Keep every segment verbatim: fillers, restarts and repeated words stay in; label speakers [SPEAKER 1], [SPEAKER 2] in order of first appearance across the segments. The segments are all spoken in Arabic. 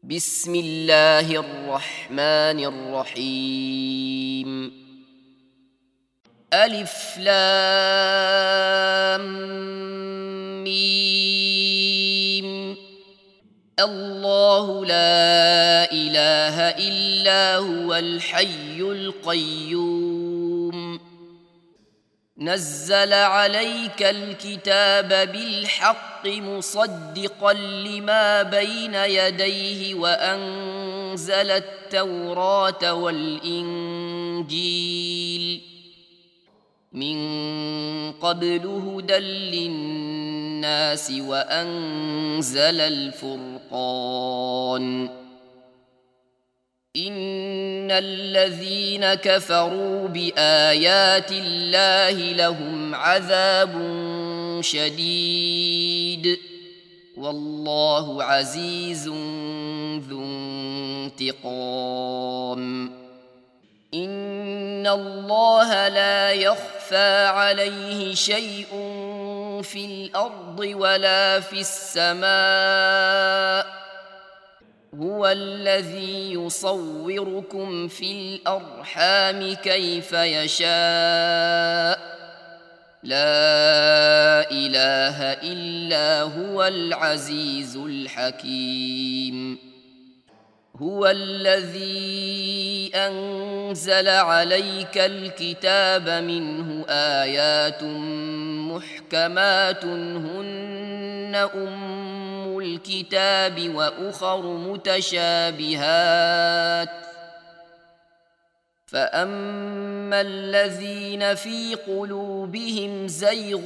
[SPEAKER 1] بسم الله الرحمن الرحيم. ألف لام ميم. الله لا إله إلا هو الحي القيوم. نزل عليك الكتاب بالحق مصدقا لما بين يديه وأنزل التوراة والإنجيل من قبل هدى للناس وأنزل الفرقان. إن الذين كفروا بآيات الله لهم عذاب شديد والله عزيز ذو انتقام. إن الله لا يخفى عليه شيء في الأرض ولا في السماء. هو الذي يصوركم في الأرحام كيف يشاء. لا إله إلا هو العزيز الحكيم. هو الذي أنزل عليك الكتاب منه آيات محكمات هن أم الكتاب وأخر متشابهات. فأما الذين في قلوبهم زيغ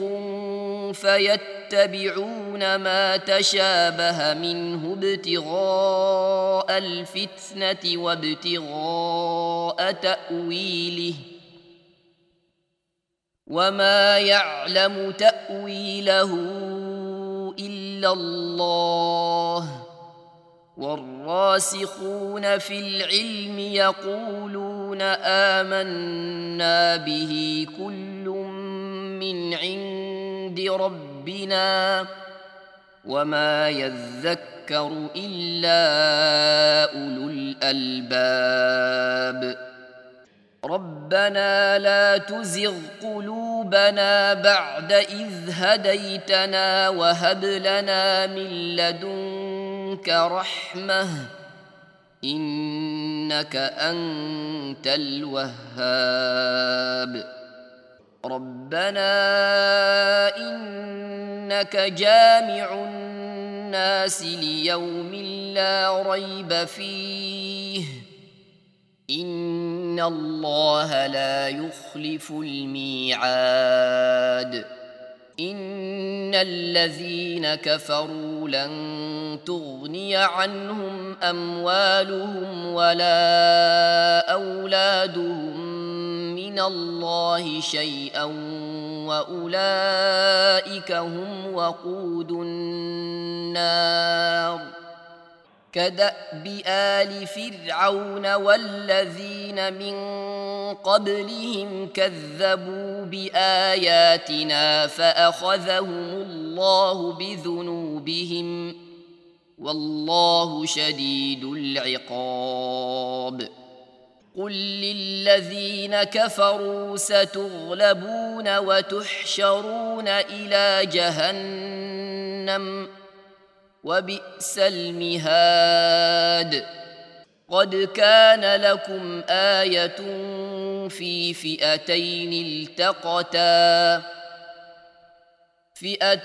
[SPEAKER 1] فيتبعون ما تشابه منه ابتغاء الفتنة وابتغاء تأويله وما يعلم تأويله إلا الله. والراسخون في العلم يقولون آمنا به كل من عند ربنا وما يذكر إلا أولو الألباب. ربنا لا تزغ قلوبنا بعد إذ هديتنا وهب لنا من لدنك رحمة إنك أنت الوهاب. ربنا إنك جامع الناس ليوم لا ريب فيه إن الله لا يخلف الميعاد. إن الذين كفروا لن تغني عنهم أموالهم ولا أولادهم من الله شيئا وأولئك هم وقود النار. كدأب آل فرعون والذين من قبلهم كذبوا بآياتنا فأخذهم الله بذنوبهم والله شديد العقاب. قل للذين كفروا ستغلبون وتحشرون إلى جهنم وبئس المهاد. قد كان لكم آية في فئتين التقتا فئة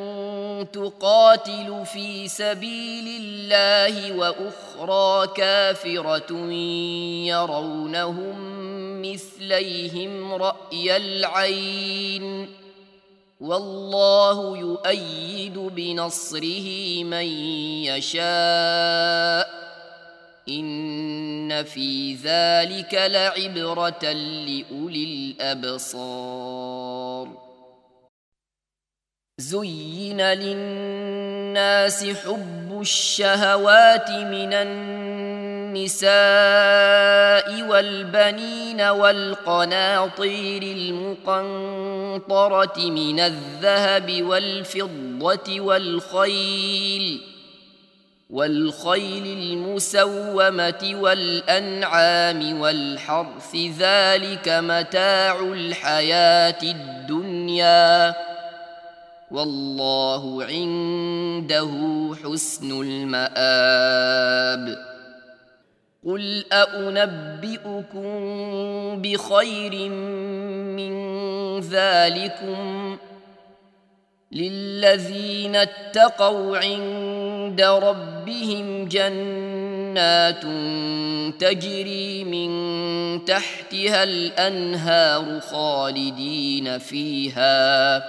[SPEAKER 1] تقاتل في سبيل الله وأخرى كافرة يرونهم مثليهم رأي العين والله يؤيد بنصره من يشاء. إن في ذلك لعبرة لأولي الأبصار. زين للناس حب الشهوات من النساء والبنين والقناطير المقنطرة من الذهب والفضة والخيل والخيل المسومة والأنعام والحرث ذلك متاع الحياة الدنيا والله عنده حسن المآب قل أنبئكم بخير من ذلكم للذين اتقوا عند ربهم جنات تجري من تحتها الأنهار خالدين فيها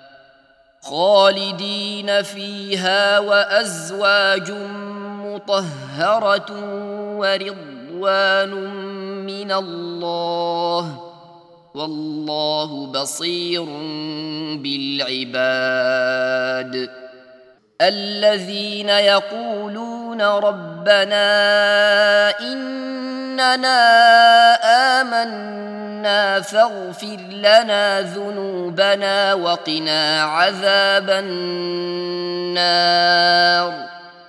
[SPEAKER 1] خالدين فيها وأزواج مطهرة ورضوان من الله والله بصير بالعباد الذين يقولون ربنا إننا آمنا فاغفر لنا ذنوبنا وقنا عذاب النار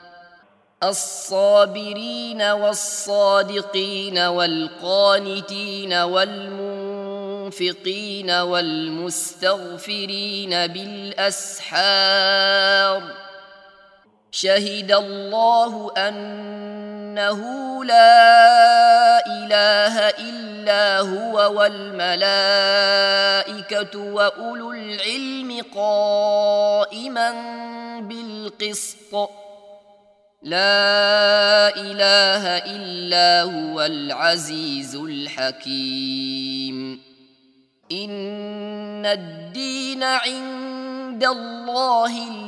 [SPEAKER 1] الصابرين والصادقين والقانتين والمنفقين والمستغفرين بالأسحار شهد الله أنه لا إله إلا هو والملائكة وأولو العلم قائما بالقسط لا إله إلا هو العزيز الحكيم إن الدين عند الله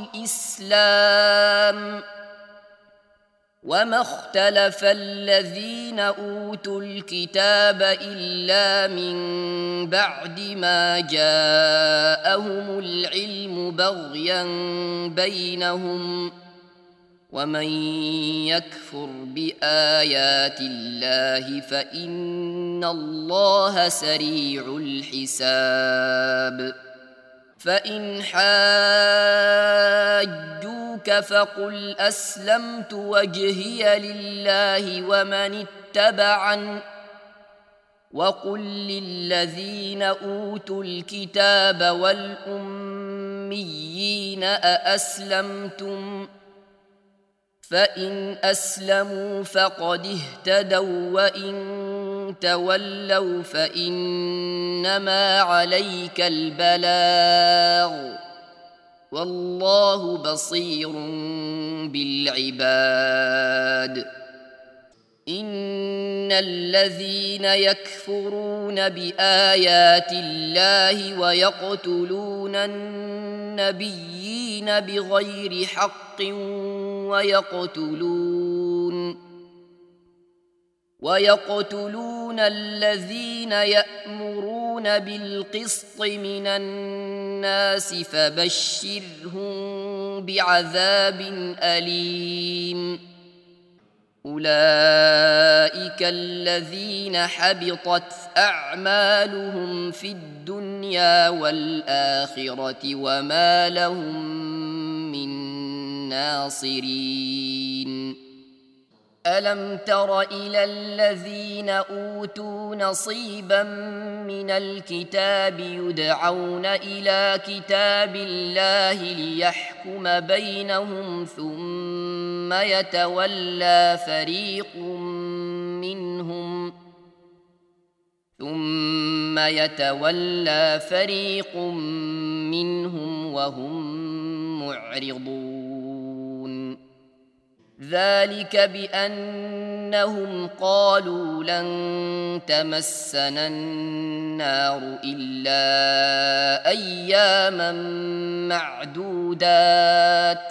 [SPEAKER 1] الإسلام وما اختلف الذين أوتوا الكتاب إلا من بعد ما جاءهم العلم بغيا بينهم ومن يكفر بآيات الله فإن الله سريع الحساب فإن حاجوك فقل أسلمت وجهي لله ومن اتبعن وقل للذين أوتوا الكتاب والأميين أأسلمتم فإن أسلموا فقد اهتدوا وإن تولوا فإنما عليك البلاغ والله بصير بالعباد إن الذين يكفرون بآيات الله ويقتلون النبيين بغير حق ويقتلون ويقتلون الذين يأمرون بالقسط من الناس فبشرهم بعذاب أليم أولئك الذين حبطت أعمالهم في الدنيا والآخرة وما لهم من ناصرين ألم تر إلى الذين أوتوا نصيبا من الكتاب يدعون إلى كتاب الله ليحكم بينهم ثم يتولى فريق منهم ثم يتولى فريق منهم وهم معرضون ذلك بأنهم قالوا لن تمسنا النار إلا أياما معدودات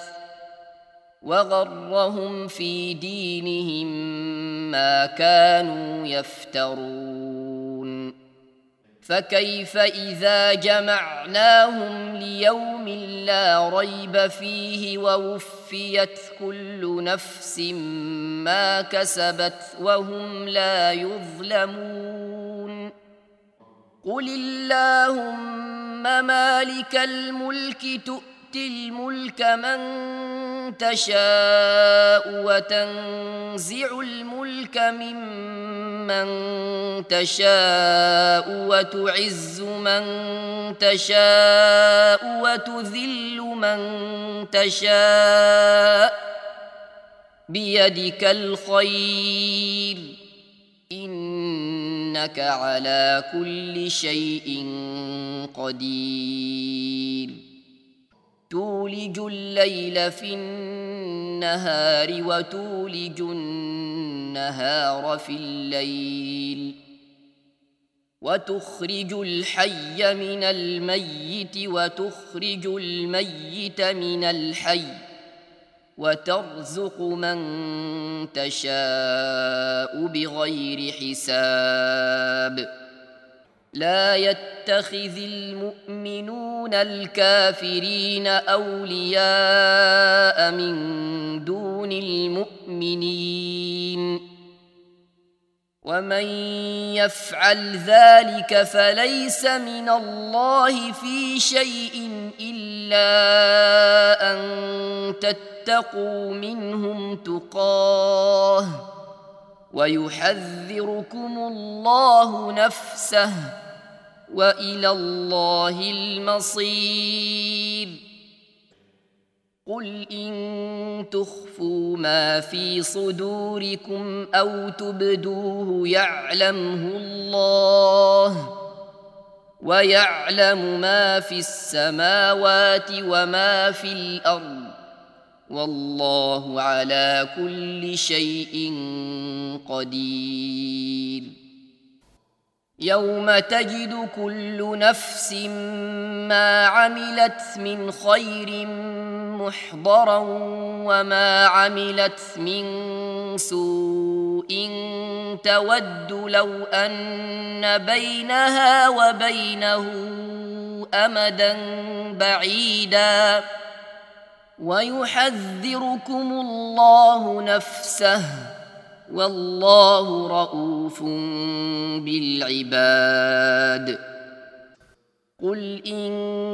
[SPEAKER 1] وغرهم في دينهم ما كانوا يفترون فكيف إذا جمعناهم ليوم لا ريب فيه ووفيت كل نفس ما كسبت وهم لا يظلمون قل اللهم مالك الملك تؤتي تؤتي الملك من تشاء وتنزع الملك ممن تشاء وتعز من تشاء وتذل من تشاء بيدك الخير إنك على كل شيء قدير تولج الليل في النهار وتولج النهار في الليل وتخرج الحي من الميت وتخرج الميت من الحي وترزق من تشاء بغير حساب لا يتخذ المؤمنون الكافرين أولياء من دون المؤمنين ومن يفعل ذلك فليس من الله في شيء إلا أن تتقوا منهم تقاه ويحذركم الله نفسه وإلى الله المصير قل إن تخفوا ما في صدوركم أو تبدوه يعلمه الله ويعلم ما في السماوات وما في الأرض والله على كل شيء قدير يوم تجد كل نفس ما عملت من خير محضرا وما عملت من سوء تود لو أن بينها وبينه أمدا بعيدا ويحذركم الله نفسه والله رؤوف بالعباد قل إن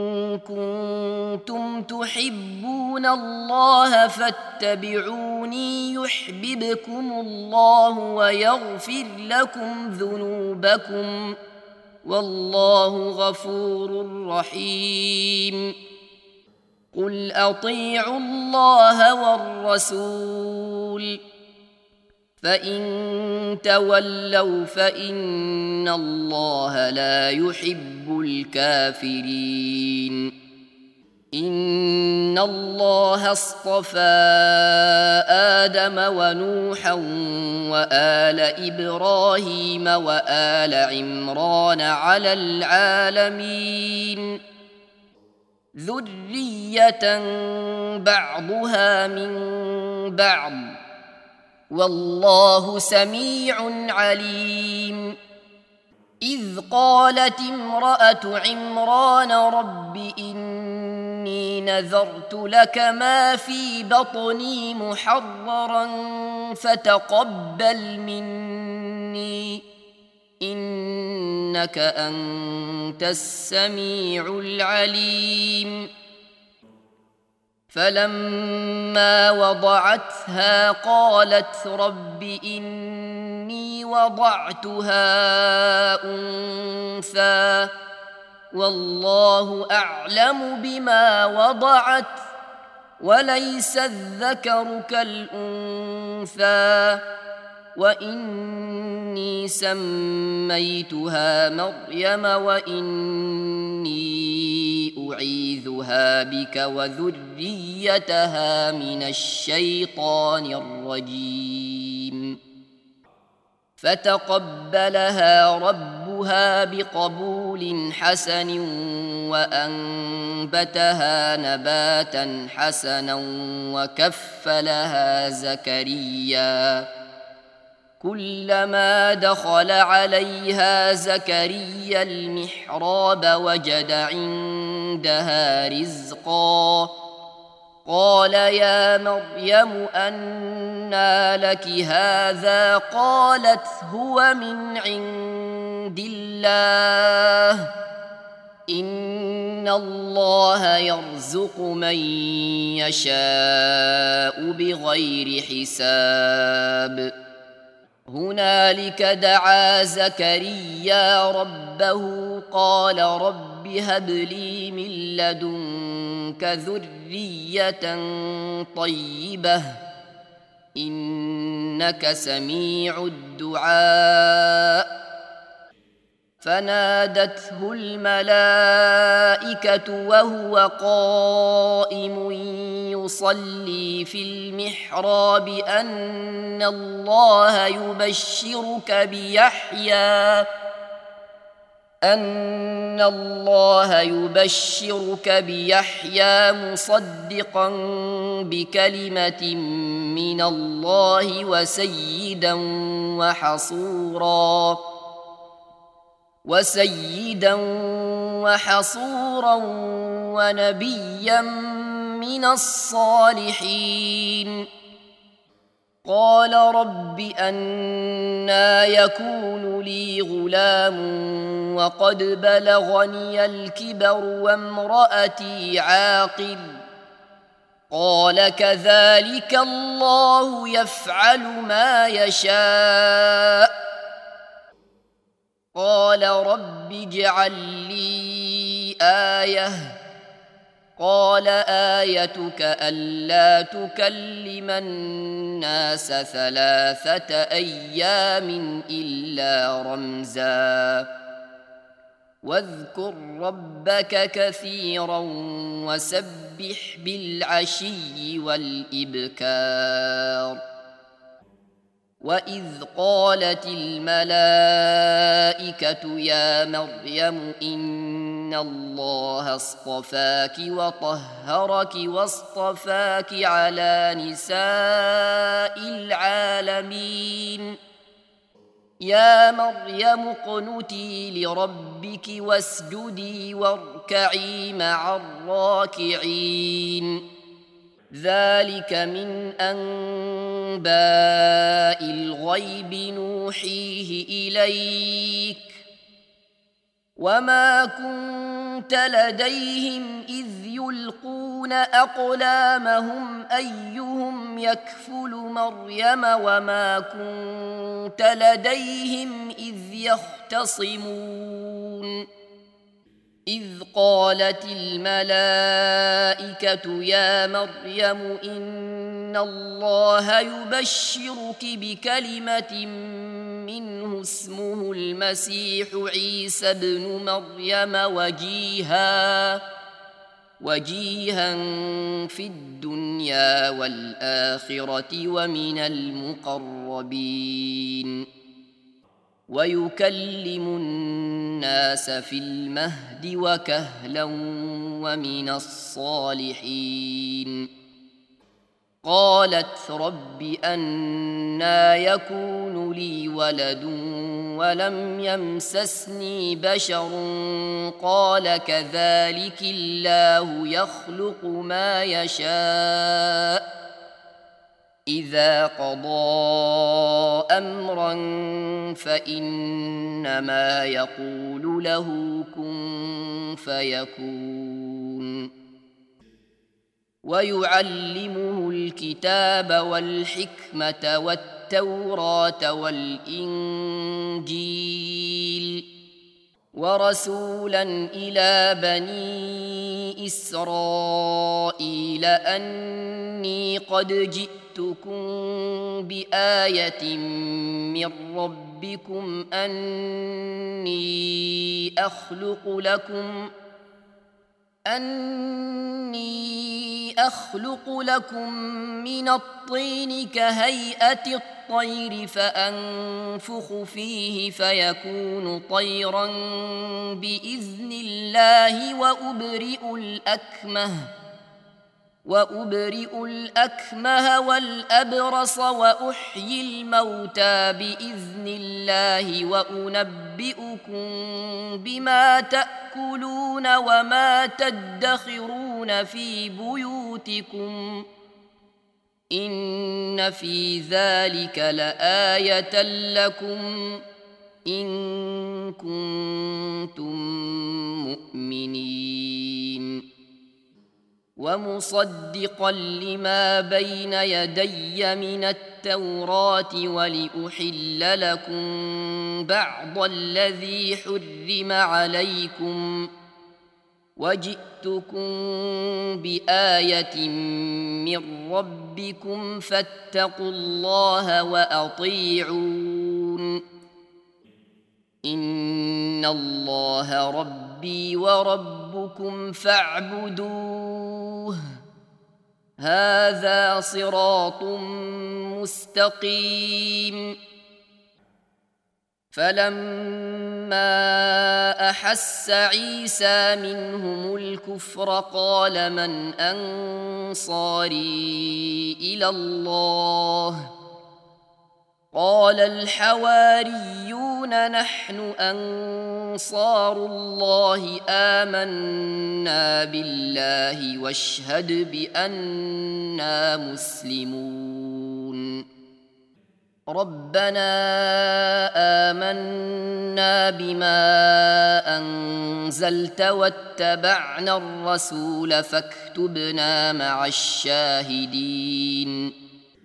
[SPEAKER 1] كنتم تحبون الله فاتبعوني يحببكم الله ويغفر لكم ذنوبكم والله غفور رحيم قل أطيعوا الله والرسول فإن تولوا فإن الله لا يحب الكافرين إن الله اصطفى آدم ونوحا وآل إبراهيم وآل عمران على العالمين ذرية بعضها من بعض والله سميع عليم إذ قالت امرأة عمران رب إني نذرت لك ما في بطني محررا فتقبل مني إنك أنت السميع العليم فلما وضعتها قالت رب إني وضعتها أنثى والله أعلم بما وضعت وليس الذكر كالأنثى وإني سميتها مريم وإني أعيذها بك وذريتها من الشيطان الرجيم فتقبلها ربها بقبول حسن وأنبتها نباتا حسنا وكفلها زكريا كلما دخل عليها زكريا المحراب وجد عندها رزقا قال يا مريم أنى لك هذا قالت هو من عند الله إن الله يرزق من يشاء بغير حساب هنالك دعا زكريا ربه قال رب هب لي من لدنك ذرية طيبة إنك سميع الدعاء فنادته الملائكة وهو قائم يصلي في المحراب أن الله يبشرك بيحيى أن الله يبشرك بيحيى مصدقا بكلمة من الله وسيدا وحصورا وسيدا وحصورا ونبيا من الصالحين قال رب أنى يكون لي غلام وقد بلغني الكبر وامرأتي عاقر قال كذلك الله يفعل ما يشاء قال رب اجعل لي آية قال آيتك ألا تكلم الناس ثلاثة أيام إلا رمزا واذكر ربك كثيرا وسبح بالعشي والإبكار وإذ قالت الملائكة يا مريم إن الله اصطفاك وطهرك واصطفاك على نساء العالمين يا مريم اقنتي لربك واسجدي واركعي مع الراكعين ذلك من أنباء الغيب نوحيه إليك وما كنت لديهم إذ يلقون أقلامهم أيهم يكفل مريم وما كنت لديهم إذ يختصمون إذ قالت الملائكة يا مريم إن الله يبشرك بكلمة منه اسمه المسيح عيسى ابن مريم وجيها وجيها في الدنيا والآخرة ومن المقربين ويكلم الناس في المهد وكهلا ومن الصالحين قالت رب أنى يكون لي ولد ولم يمسسني بشر قال كذلك الله يخلق ما يشاء إذا قضى أمرا فإنما يقول له كن فيكون ويعلمه الكتاب والحكمة والتوراة والإنجيل ورسولا إلى بني إسرائيل أني قد جئتكم بآية من ربكم أني أخلق لكم أني أخلق لكم من الطين كهيئة الطير فأنفخ فيه فيكون طيرا بإذن الله وأبرئ الأكمه وأبرئ الأكمه والأبرص وأحيي الموتى بإذن الله وأنبئكم بما تأكلون وما تدخرون في بيوتكم إن في ذلك لآية لكم إن كنتم مؤمنين ومصدقا لما بين يدي من التوراة ولأحل لكم بعض الذي حرم عليكم وجئتكم بآية من ربكم فاتقوا الله وأطيعون إن الله ربي وربكم فاعبدوه هذا صراط مستقيم فلما أحس عيسى منهم الكفر قال من أنصاري إلى الله قال الحواريون نحن أنصار الله آمنا بالله واشهد بأننا مسلمون ربنا آمنا بما أنزلت واتبعنا الرسول فاكتبنا مع الشاهدين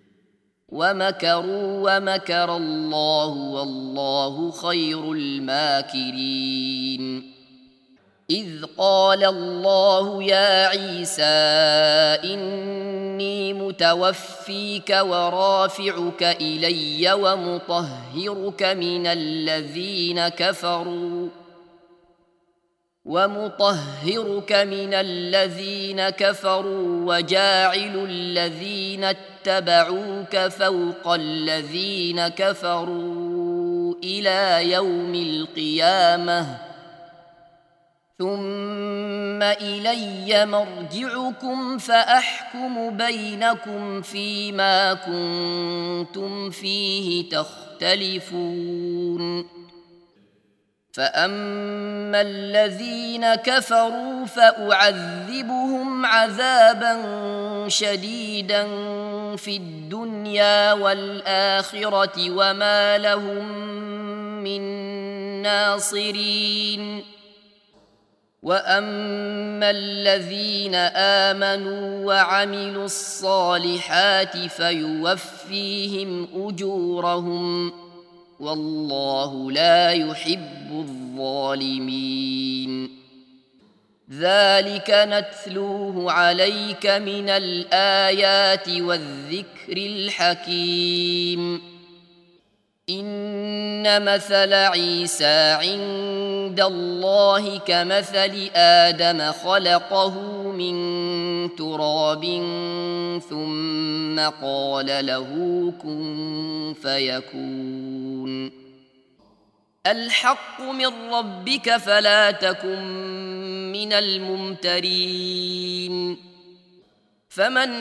[SPEAKER 1] ومكروا ومكر الله والله خير الماكرين إذ قال الله يا عيسى إني متوفيك ورافعك إلي ومطهرك من الذين كفروا ومطهرك من الذين كفروا وجاعل الذين اتبعوك فوق الذين كفروا إلى يوم القيامة ثم إلي مرجعكم فأحكم بينكم فيما كنتم فيه تختلفون فأما الذين كفروا فأعذبهم عذابا شديدا في الدنيا والآخرة وما لهم من ناصرين وأما الذين آمنوا وعملوا الصالحات فيوفيهم أجورهم والله لا يحب الظالمين ذلك نتلوه عليك من الآيات والذكر الحكيم إن مثل عيسى عند الله كمثل آدم خلقه من تراب ثم قال له كن فيكون الحق من ربك فلا تكن من الممترين فمن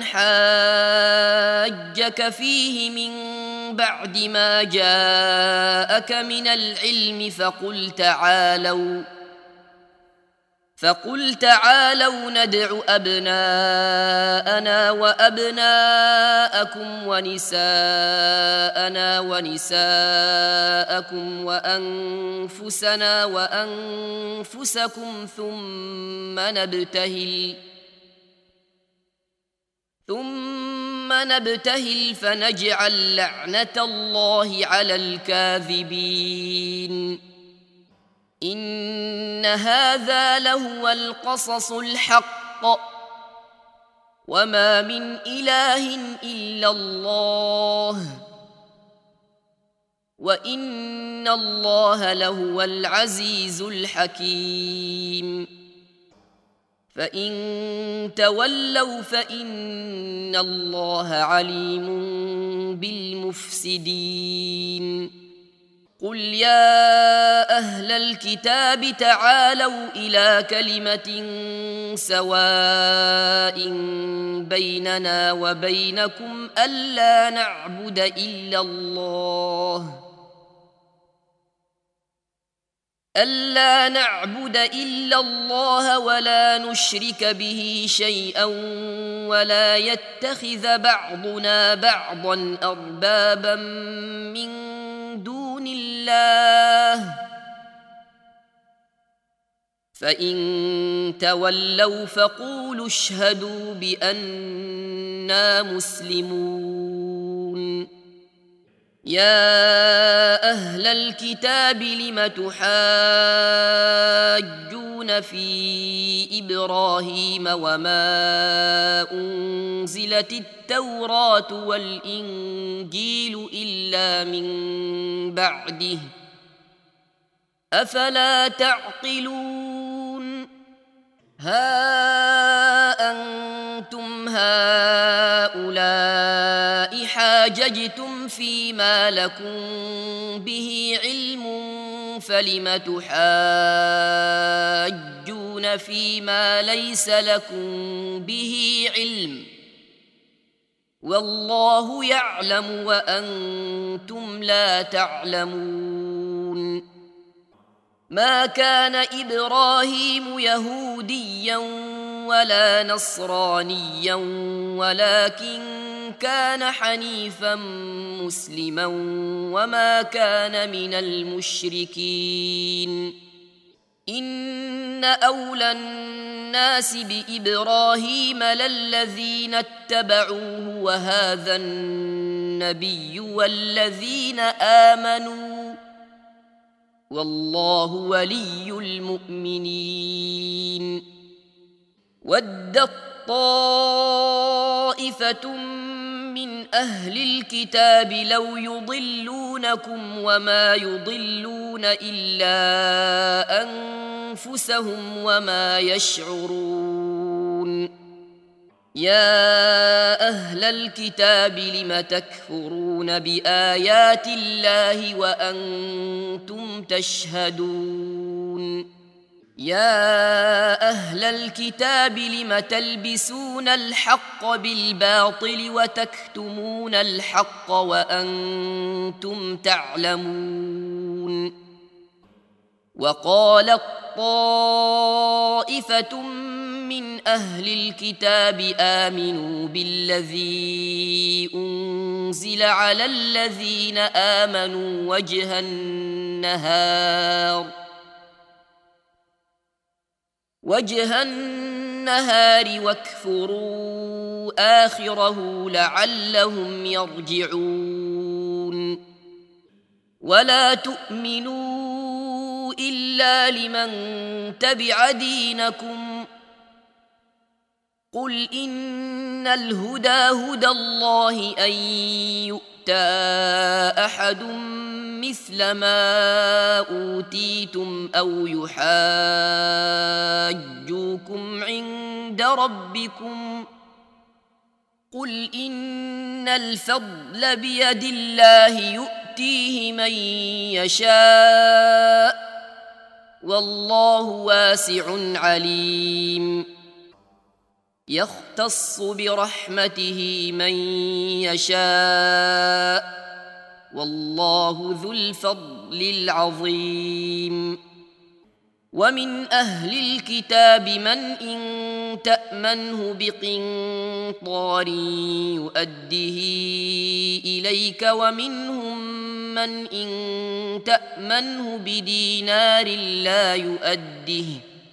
[SPEAKER 1] حاجك فيه من بعد ما جاءك من العلم فقل تعالوا فقل تعالوا ندع أبناءنا وأبناءكم ونساءنا ونساءكم وأنفسنا وأنفسكم ثم نبتهل ثم نبتهل فنجعل لعنة الله على الكاذبين إن هذا لهو القصص الحق وما من إله إلا الله وإن الله لهو العزيز الحكيم فإن تولوا فإن الله عليم بالمفسدين قل يا أهل الكتاب تعالوا إلى كلمة سواء بيننا وبينكم ألا نعبد إلا الله ألا نعبد إلا الله ولا نشرك به شيئا ولا يتخذ بعضنا بعضا أربابا من دون الله الله فإن تولوا فقولوا اشهدوا بأننا مسلمون يا أهل الكتاب لم تحاجون في إبراهيم وما أنزلت التوراة والإنجيل إلا من بعده أفلا تعقلون ها أنتم هؤلاء حاججتم فيما لكم به علم فلم تحاجون فيما ليس لكم به علم والله يعلم وأنتم لا تعلمون ما كان إبراهيم يهوديا ولا نصرانيا ولكن كان حنيفا مسلما وما كان من المشركين إن أولى الناس بإبراهيم للذين اتبعوه وهذا النبي والذين آمنوا والله ولي المؤمنين ودت طائفة من أهل الكتاب لو يضلونكم وما يضلون إلا أنفسهم وما يشعرون يا أهل الكتاب لم تكفرون بآيات الله وأنتم تشهدون يا أهل الكتاب لم تلبسون الحق بالباطل وتكتمون الحق وأنتم تعلمون وقالت طائفة من أهل الكتاب آمنوا بالذي أنزل على الذين آمنوا وجه النهار وجه النهار واكفروا آخره لعلهم يرجعون ولا تؤمنوا إلا لمن تبع دينكم قل إن الهدى هدى الله أن يؤتى أحد مثل ما أوتيتم أو يحاجوكم عند ربكم قل إن الفضل بيد الله يؤتيه من يشاء والله واسع عليم يختص برحمته من يشاء والله ذو الفضل العظيم ومن أهل الكتاب من إن تأمنه بقنطار يؤده إليك ومنهم من إن تأمنه بدينار لا يؤده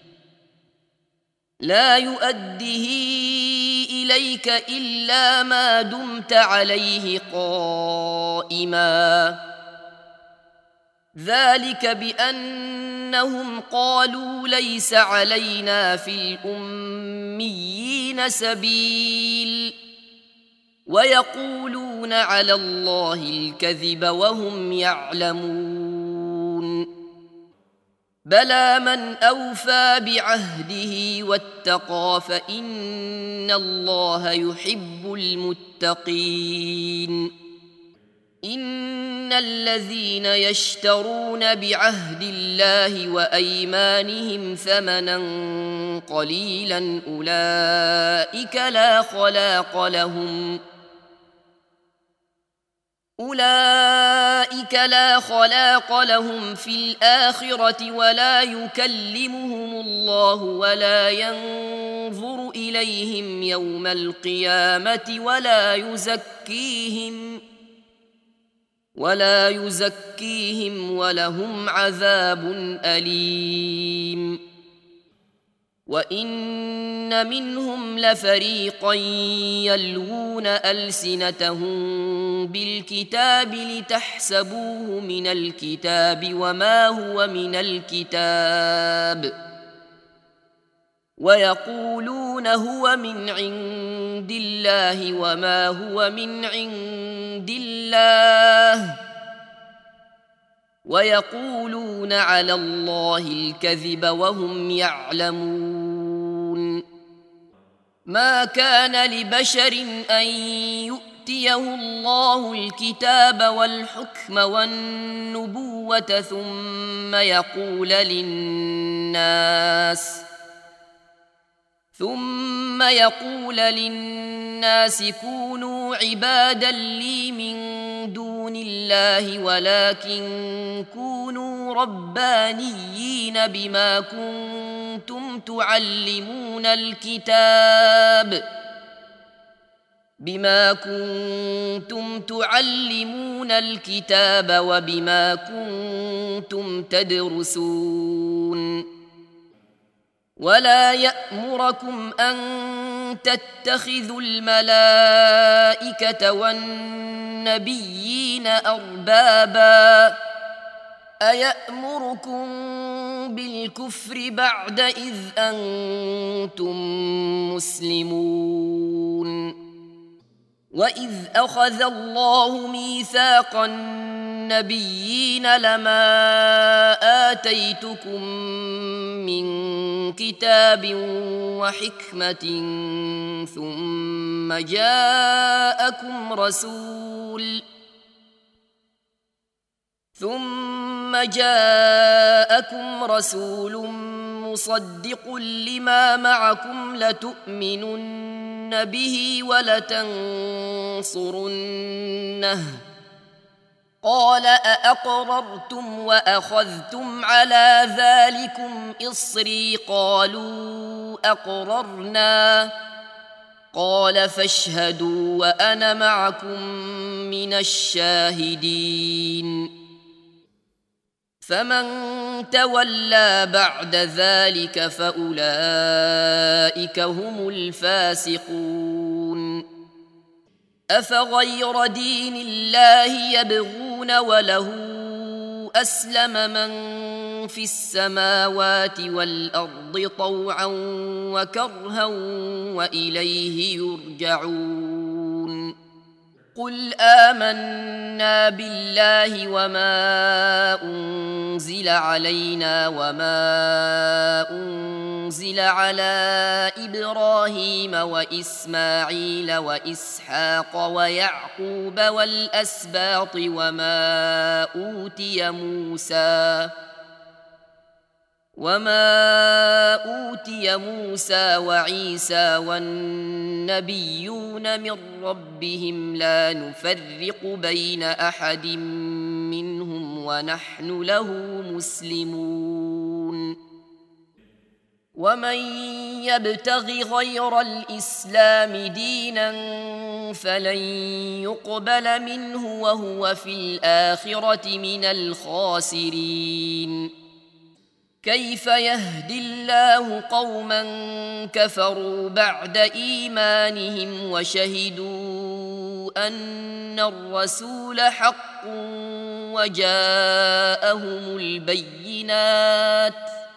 [SPEAKER 1] لا يؤده إليك إلا ما دمت عليه قائما ذلك بأنهم قالوا ليس علينا في الأميين سبيل ويقولون على الله الكذب وهم يعلمون بلى من أوفى بعهده واتقى فإن الله يحب المتقين إن الذين يشترون بعهد الله وأيمانهم ثمنا قليلا أولئك لا خلاق لهم أولئك لا خلاق لهم في الآخرة ولا يكلمهم الله ولا ينظر إليهم يوم القيامة ولا يزكيهم ولا يزكيهم ولهم عذاب أليم. وإن منهم لفريقا يلوون ألسنتهم بالكتاب لتحسبوه من الكتاب وما هو من الكتاب ويقولون هو من عند الله وما هو من عند الله ويقولون على الله الكذب وهم يعلمون. ما كان لبشر أن يؤتيه الله الكتاب والحكم والنبوة ثم يقول للناس ثم يقول للناس كونوا عبادا لي من دون الله ولكن كونوا ربانيين بما كنتم تعلمون الكتاب بما كنتم تعلمون الكتاب وبما كنتم تدرسون. ولا يأمركم أن تتخذوا الملائكة والنبيين أربابا أيأمركم بالكفر بعد إذ أنتم مسلمون. وإذ أخذ الله ميثاق النبيين لما آتيتكم من كتاب وحكمة ثم جاءكم رسول ثم جاءكم رسول مصدق لما معكم لتؤمنن به ولتنصرنه قال أأقررتم وأخذتم على ذلكم إصري قالوا أقررنا قال فاشهدوا وأنا معكم من الشاهدين. فمن تولى بعد ذلك فأولئك هم الفاسقون. أفغير دين الله يبغون وله أسلم من في السماوات والأرض طوعا وكرها وإليه يرجعون. قل آمنا بالله وما أنزل علينا وما أنزل على إبراهيم وإسماعيل وإسحاق ويعقوب والأسباط وما أوتي موسى وما أوتي موسى وعيسى والنبيون من ربهم لا نفرق بين أحد منهم ونحن له مسلمون. ومن يبتغ غير الإسلام دينا فلن يقبل منه وهو في الآخرة من الخاسرين. كيف يهدي الله قوما كفروا بعد إيمانهم وشهدوا أن الرسول حق وجاءهم البينات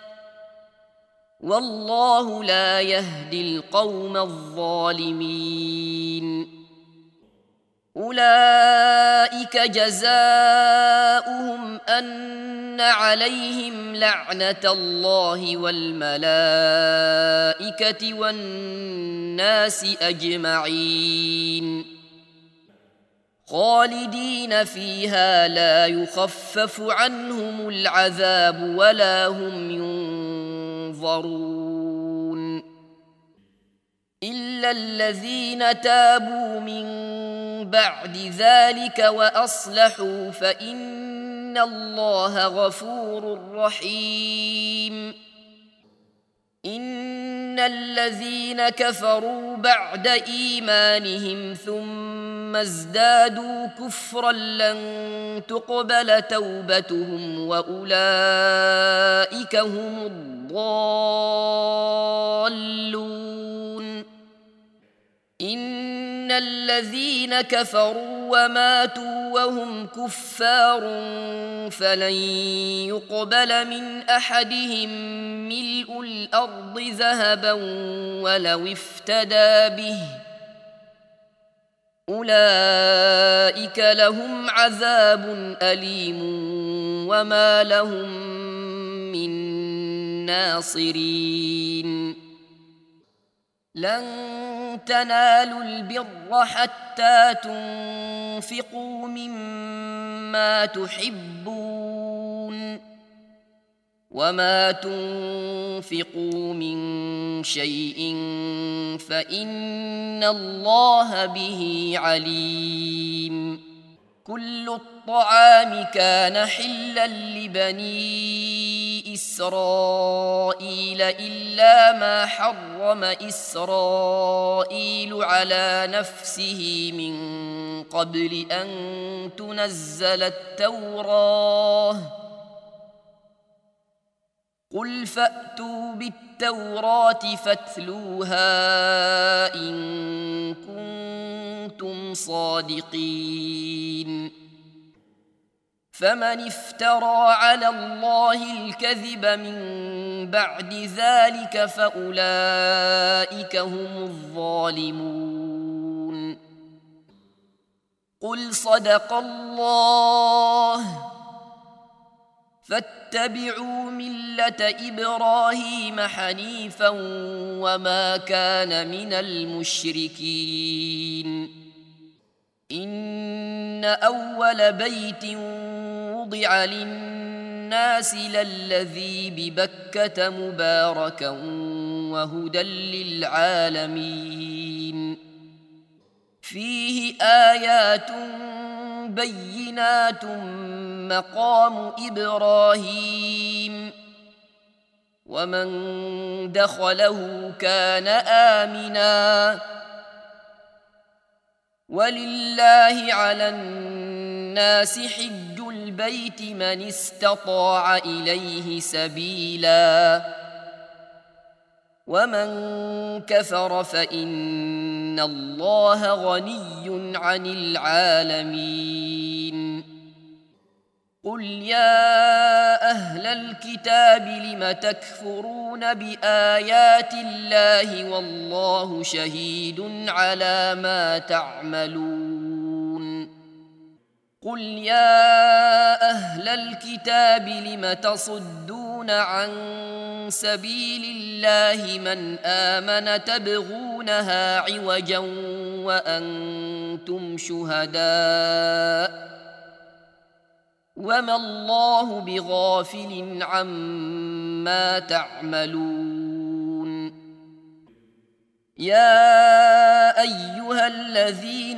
[SPEAKER 1] والله لا يهدي القوم الظالمين. أولئك جزاؤهم أن عليهم لعنة الله والملائكة والناس أجمعين خالدين فيها لا يخفف عنهم العذاب ولا هم ينظرون إلا الذين تابوا من بعد ذلك وأصلحوا فإن الله غفور رحيم. إن الذين كفروا بعد إيمانهم ثم ازدادوا كفرا لن تقبل توبتهم وأولئك هم الضالون. إن الذين كفروا وماتوا وهم كفار فلن يقبل من أحدهم ملء الأرض ذهبا ولو افتدى به أولئك لهم عذاب أليم وما لهم من ناصرين. لن تنالوا البر حتى تنفقوا مما تحبون وما تنفقوا من شيء فإن الله به عليم. كل الطعام كان حلا لبني إسرائيل إلا ما حرم إسرائيل على نفسه من قبل أن تنزل التوراة. قل فأتوا بالتوراة فاتلوها إن كنتم صادقين. فمن افترى على الله الكذب من بعد ذلك فأولئك هم الظالمون. قل صدق الله فاتبعوا ملة إبراهيم حنيفا وما كان من المشركين. إن أول بيت وضع للناس للذي ببكة مباركا وهدى للعالمين. فيه آيات بينات مقام إبراهيم ومن دخله كان آمنا ولله على الناس حج البيت من استطاع إليه سبيلا ومن كفر فإن الله غني عن العالمين. قل يا أهل الكتاب لم تكفرون بآيات الله والله شهيد على ما تعملون. قل يا أهل الكتاب لم تصدون عن سبيل الله من آمن تبغونها عوجا وأنتم شهداء وما الله بغافل عما تعملون. يا أيها الذين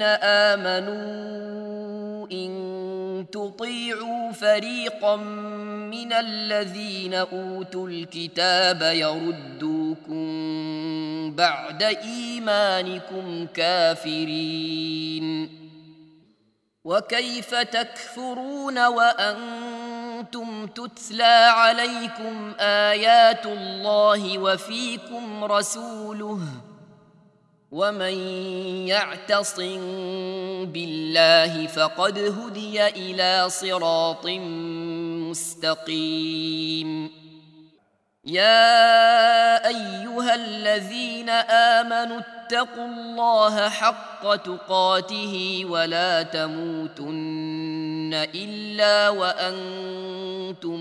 [SPEAKER 1] آمنوا إن تطيعوا فريقا من الذين أوتوا الكتاب يردوكم بعد إيمانكم كافرين وكيف تكفرون وأنتم تتلى عليكم آيات الله وفيكم رسوله ومن يعتصم بالله فقد هدي إلى صراط مستقيم. يا أيها الذين آمنوا اتقوا الله حق تقاته ولا تموتن إلا وأنتم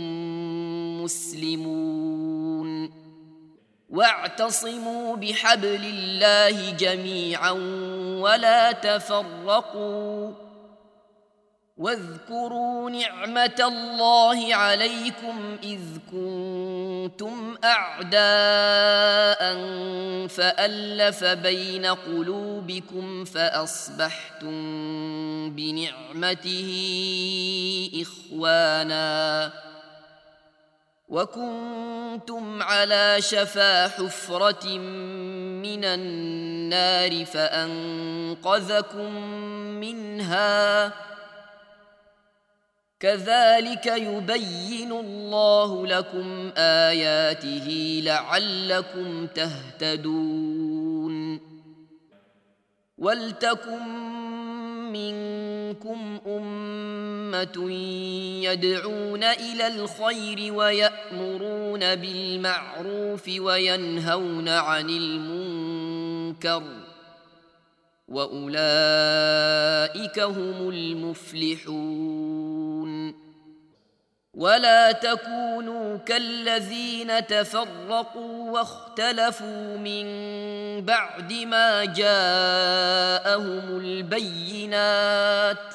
[SPEAKER 1] مسلمون واعتصموا بحبل الله جميعا ولا تفرقوا واذكروا نعمة الله عليكم إذ كنتم أعداء فألف بين قلوبكم فأصبحتم بنعمته إخوانا وكنتم على شفا حفرة من النار فأنقذكم منها كذلك يبين الله لكم آياته لعلكم تهتدون ولتكن منكم أمة يدعون إلى الخير ويأمرون بالمعروف وينهون عن المنكر وأولئك هم المفلحون ولا تكونوا كالذين تفرقوا واختلفوا من بعد ما جاءهم البينات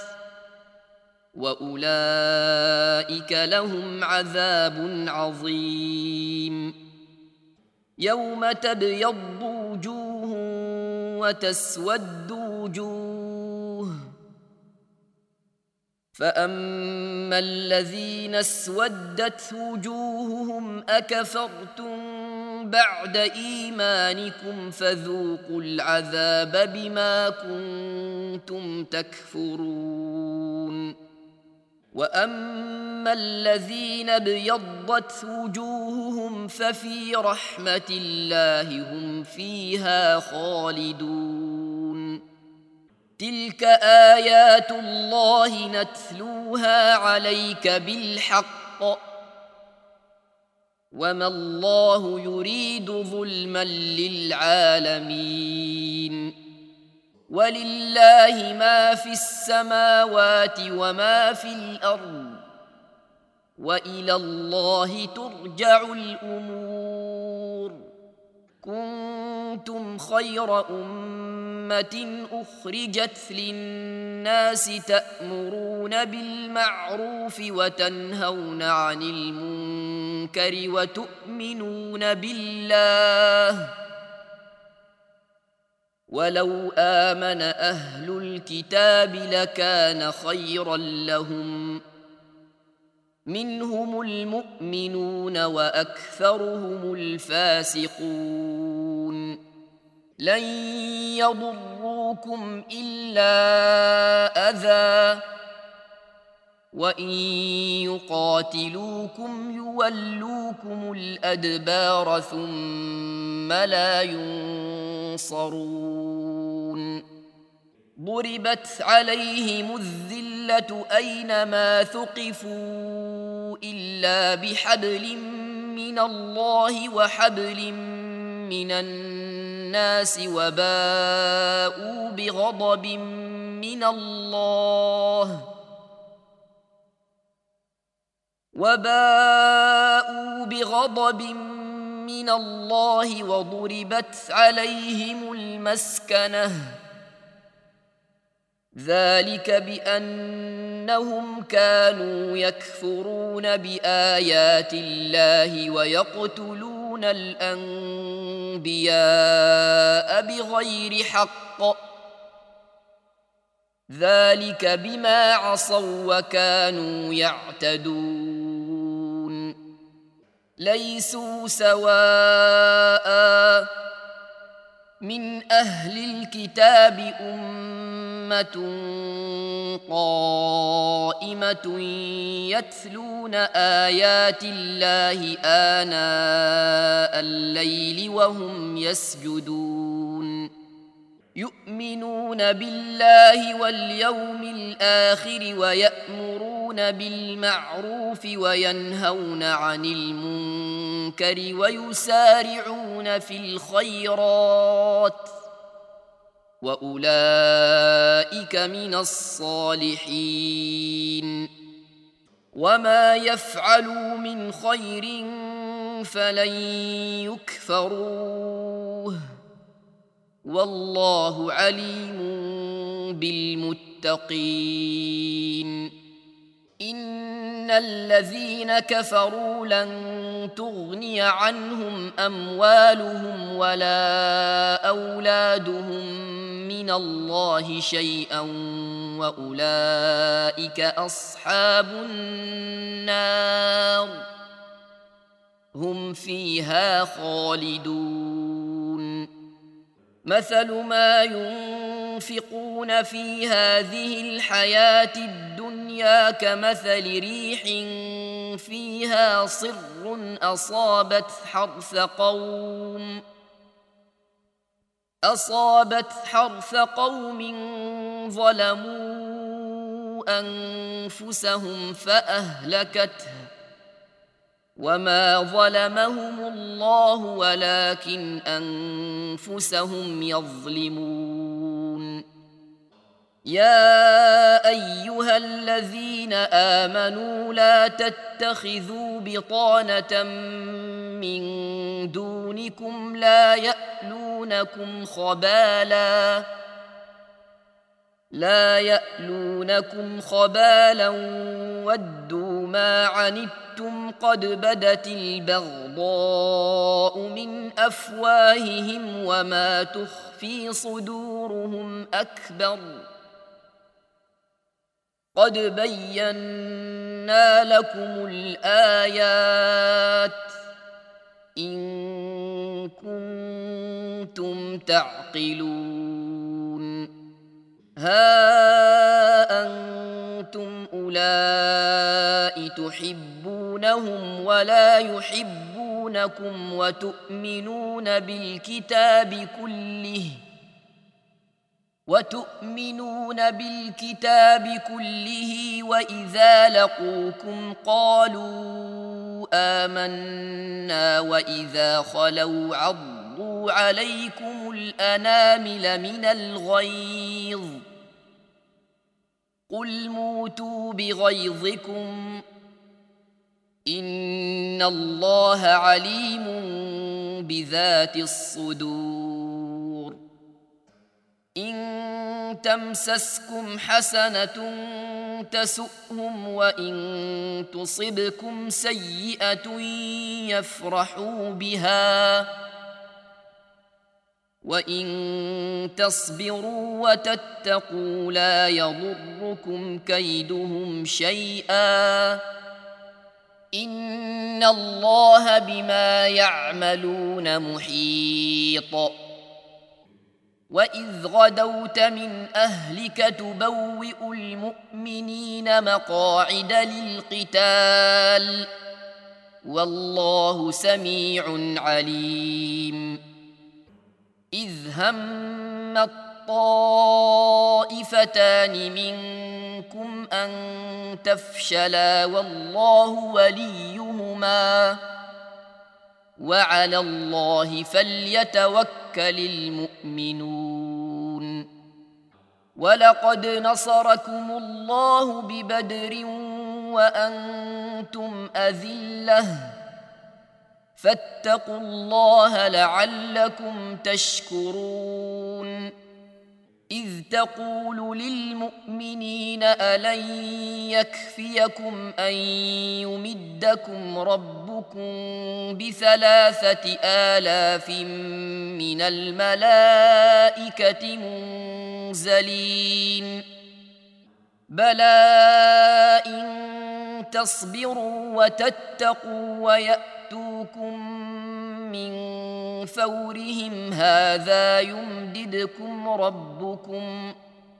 [SPEAKER 1] وأولئك لهم عذاب عظيم يوم تبيض وجوه وتسود وجوه فأما الذين اسودت وجوههم أكفرتم بعد إيمانكم فذوقوا العذاب بما كنتم تكفرون وأما الذين ابيضت وجوههم ففي رحمة الله هم فيها خالدون تلك آيات الله نتلوها عليك بالحق وما الله يريد ظلما للعالمين ولله ما في السماوات وما في الأرض وإلى الله ترجع الأمور كنتم خير أمة أخرجت للناس تأمرون بالمعروف وتنهون عن المنكر وتؤمنون بالله ولو آمن أهل الكتاب لكان خيرا لهم منهم المؤمنون وأكثرهم الفاسقون لن يضروكم إلا أذى وإن يقاتلوكم يولوكم الأدبار ثم لا ينصرون ضربت عليهم الذلة أينما ثقفوا إلا بحبل من الله وحبل من الناس وباءوا بغضب من الله وباءوا بغضب من الله وضربت عليهم المسكنة ذلك بأنهم كانوا يكفرون بآيات الله ويقتلون الأنبياء بغير حق ذلك بما عصوا وكانوا يعتدون ليسوا سواء من أهل الكتاب أمة قائمة يتلون آيات الله آناء الليل وهم يسجدون يؤمنون بالله واليوم الآخر ويأمرون بالمعروف وينهون عن المنكر ويسارعون في الخيرات وأولئك من الصالحين وما يفعلوا من خير فلن يكفروه والله عليم بالمتقين إن الذين كفروا لن تغني عنهم أموالهم ولا أولادهم من الله شيئا وأولئك أصحاب النار هم فيها خالدون مثل ما ينفقون في هذه الحياة الدنيا كمثل ريح فيها صر أصابت حرث قوم أصابت حرث قوم ظلموا أنفسهم فأهلكته وما ظلمهم الله ولكن أنفسهم يظلمون يا أيها الذين آمنوا لا تتخذوا بطانة من دونكم لا يألونكم خبالا لا يألونكم خبالا ودوا ما عنتم قد بدت البغضاء من أفواههم وما تخفي صدورهم أكبر قد بينا لكم الآيات إن كنتم تعقلون ها أنتم أولئك تحبونهم ولا يحبونكم وتؤمنون بالكتاب كله وتؤمنون بالكتاب كله وإذا لقوكم قالوا آمنا وإذا خلوا عضوا عليكم الأنامل من الغيظ قل موتوا بغيظكم إن الله عليم بذات الصدور إن تمسسكم حسنة تسؤهم وإن تصبكم سيئة يفرحوا بها وإن تصبروا وتتقوا لا يضركم كيدهم شيئا إن الله بما يعملون محيط وإذ غدوت من أهلك تبوئ المؤمنين مقاعد للقتال والله سميع عليم إذ هم الطائفتان منكم أن تفشلا والله وليهما وعلى الله فليتوكل المؤمنون ولقد نصركم الله ببدر وأنتم أذلة فاتقوا الله لعلكم تشكرون إذ تقول للمؤمنين ألن يكفيكم أن يمدكم ربكم بثلاثة آلاف من الملائكة منزلين بلى إن تصبروا وتتقوا ويأتوكم من فورهم هذا يمددكم ربكم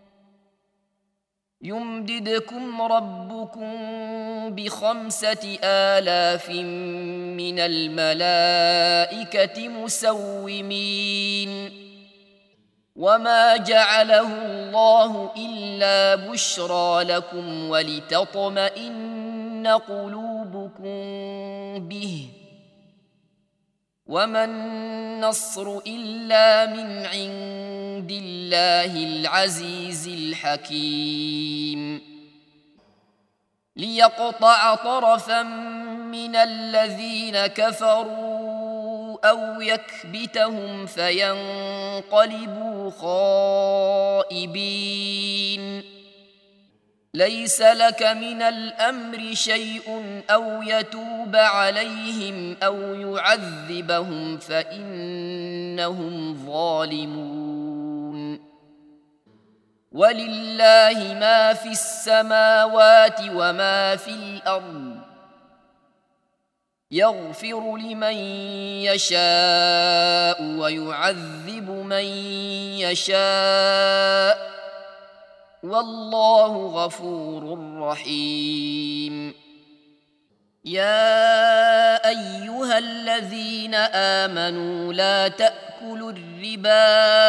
[SPEAKER 1] يمددكم ربكم بخمسة آلاف من الملائكة مسومين وما جعله الله إلا بشرى لكم ولتطمئن قلوبكم به وما النصر إلا من عند الله العزيز الحكيم ليقطع طرفا من الذين كفروا أو يكبتهم فينقلبوا خائبين ليس لك من الأمر شيء أو يتوب عليهم أو يعذبهم فإنهم ظالمون ولله ما في السماوات وما في الأرض يغفر لمن يشاء ويعذب من يشاء والله غفور رحيم. يا أيها الذين آمنوا لا تأكلوا الربا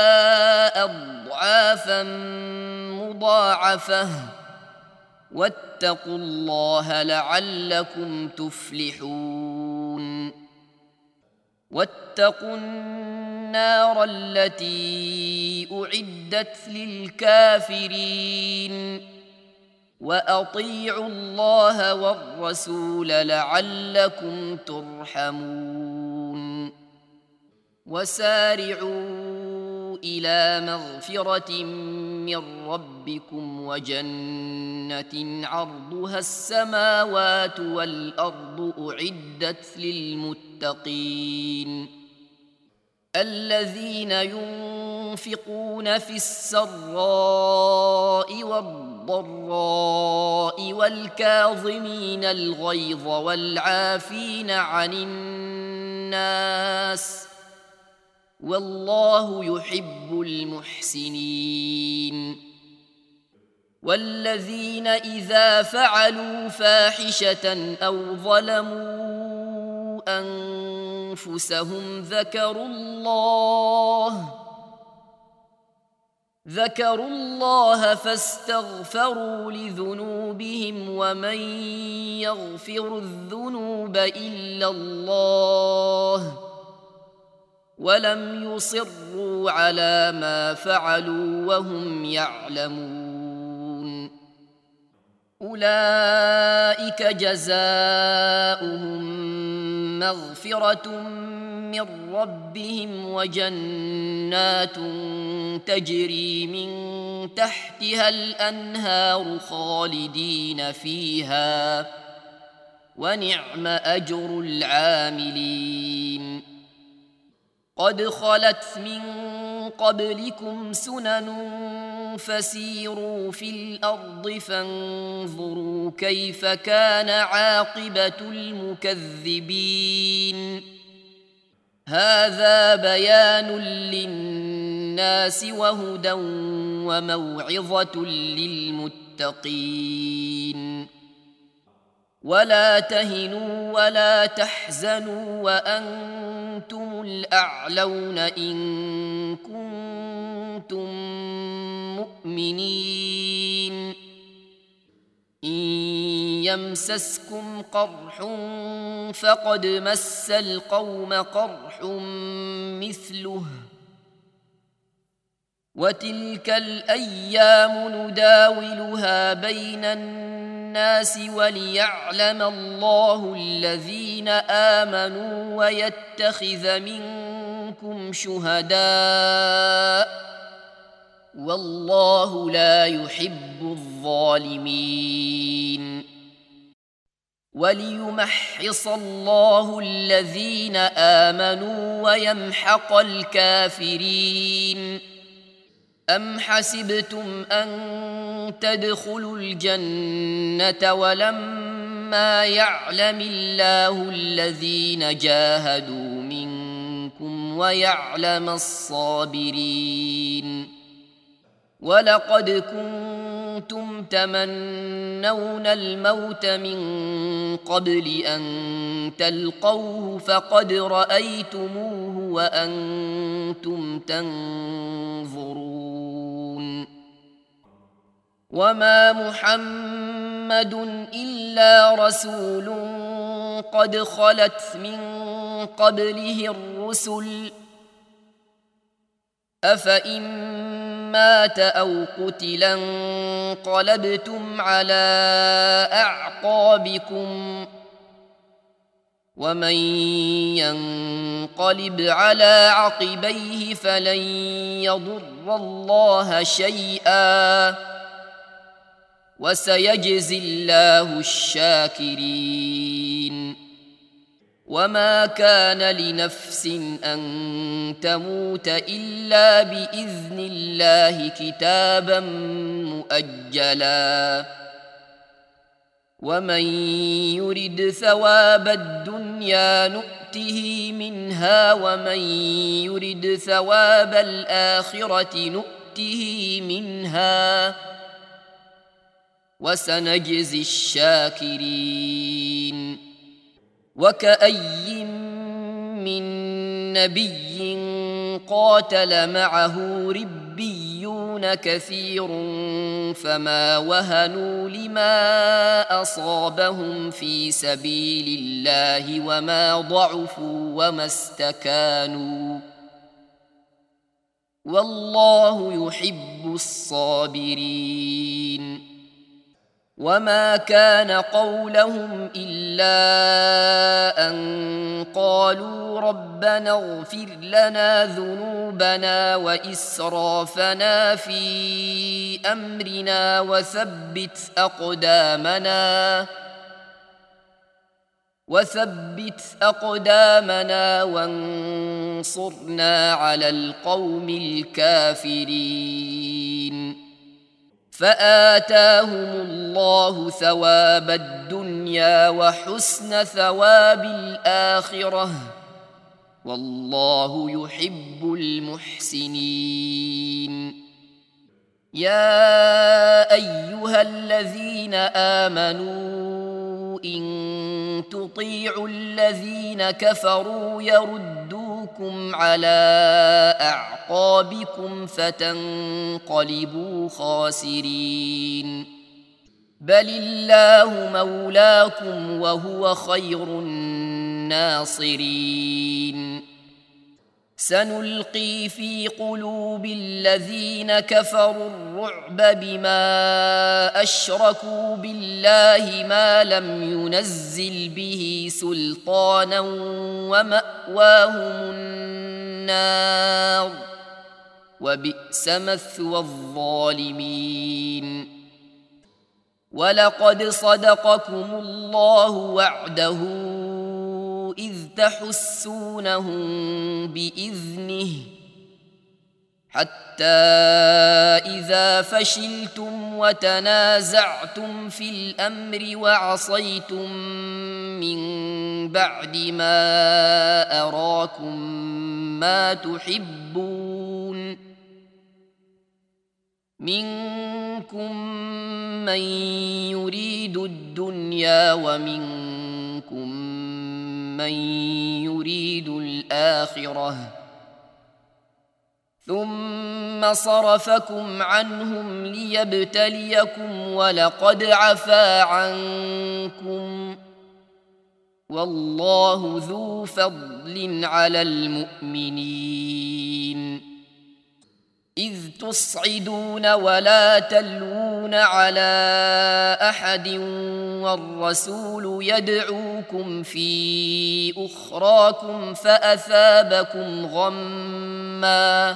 [SPEAKER 1] أضعافا مضاعفة واتقوا الله لعلكم تفلحون. واتقوا النار التي أعدت للكافرين وأطيعوا الله والرسول لعلكم ترحمون. وسارعوا إلى مغفرة من ربكم وجنة عرضها السماوات والأرض أعدت للمتقين الذين ينفقون في السراء والضراء والكاظمين الغيظ والعافين عن الناس والله يحب المحسنين. والذين إذا فعلوا فاحشة أو ظلموا أنفسهم ذكروا الله ذكروا الله فاستغفروا لذنوبهم ومن يغفر الذنوب إلا الله ولم يصروا على ما فعلوا وهم يعلمون. أولئك جزاؤهم مغفرة من ربهم وجنات تجري من تحتها الأنهار خالدين فيها ونعم أجر العاملين. قد خلت من قبلكم سنن فسيروا في الأرض فانظروا كيف كان عاقبة المكذبين. هذا بيان للناس وهدى وموعظة للمتقين. ولا تهنوا ولا تحزنوا وأنتم الأعلون إن كنتم مؤمنين. إن يمسسكم قرح فقد مس القوم قرح مثله وتلك الأيام نداولها بين الناس وليعلم الله الذين آمنوا ويتخذ منكم شهداء والله لا يحب الظالمين. وليمحص الله الذين آمنوا ويمحق الكافرين. أم حسبتم أن تدخلوا الجنة ولما يعلم الله الذين جاهدوا منكم ويعلم الصابرين. ولقد كنتم تمنون الموت من قبل أن تلقوه فقد رأيتموه وأنتم تنظرون. وما محمد إلا رسول قد خلت من قبله الرسل أفإن مات أو قتلا انقلبتم على أعقابكم ومن ينقلب على عقبيه فلن يضر الله شيئا وسيجزي الله الشاكرين. وما كان لنفس أن تموت إلا بإذن الله كتابا مؤجلا ومن يرد ثواب الدنيا نؤته منها ومن يرد ثواب الآخرة نؤته منها وسنجزي الشاكرين. وكأي من نبي قاتل معه ربيون كثير فما وهنوا لما أصابهم في سبيل الله وما ضعفوا وما استكانوا والله يحب الصابرين. وما كان قولهم إلا أن قالوا ربنا اغفر لنا ذنوبنا وإسرافنا في أمرنا وثبت أقدامنا وثبت أقدامنا وانصرنا على القوم الكافرين. فآتاهم الله ثواب الدنيا وحسن ثواب الآخرة والله يحب المحسنين. يا أيها الذين آمنوا إن تطيعوا الذين كفروا يردوكم على أعقابكم فتنقلبوا خاسرين. بل الله مولاكم وهو خير الناصرين. سنلقي في قلوب الذين كفروا الرعب بما أشركوا بالله ما لم ينزل به سلطانا ومأواهم النار وبئس مثوى الظالمين. ولقد صدقكم الله وعده إذ تحسونهم بإذنه حتى إذا فشلتم وتنازعتم في الأمر وعصيتم من بعد ما أراكم ما تحبون منكم من يريد الدنيا ومنكم من يريد الآخرة ثم صرفكم عنهم ليبتليكم ولقد عفا عنكم والله ذو فضل على المؤمنين. إذ تصعدون ولا تلوون على أحد والرسول يدعوكم في أخراكم فأثابكم غمّا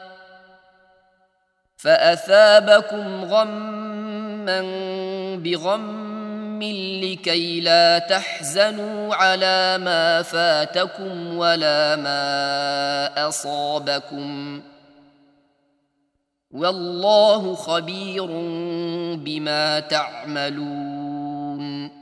[SPEAKER 1] فأثابكم غمّا بغم لكي لا تحزنوا على ما فاتكم ولا ما أصابكم والله خبير بما تعملون.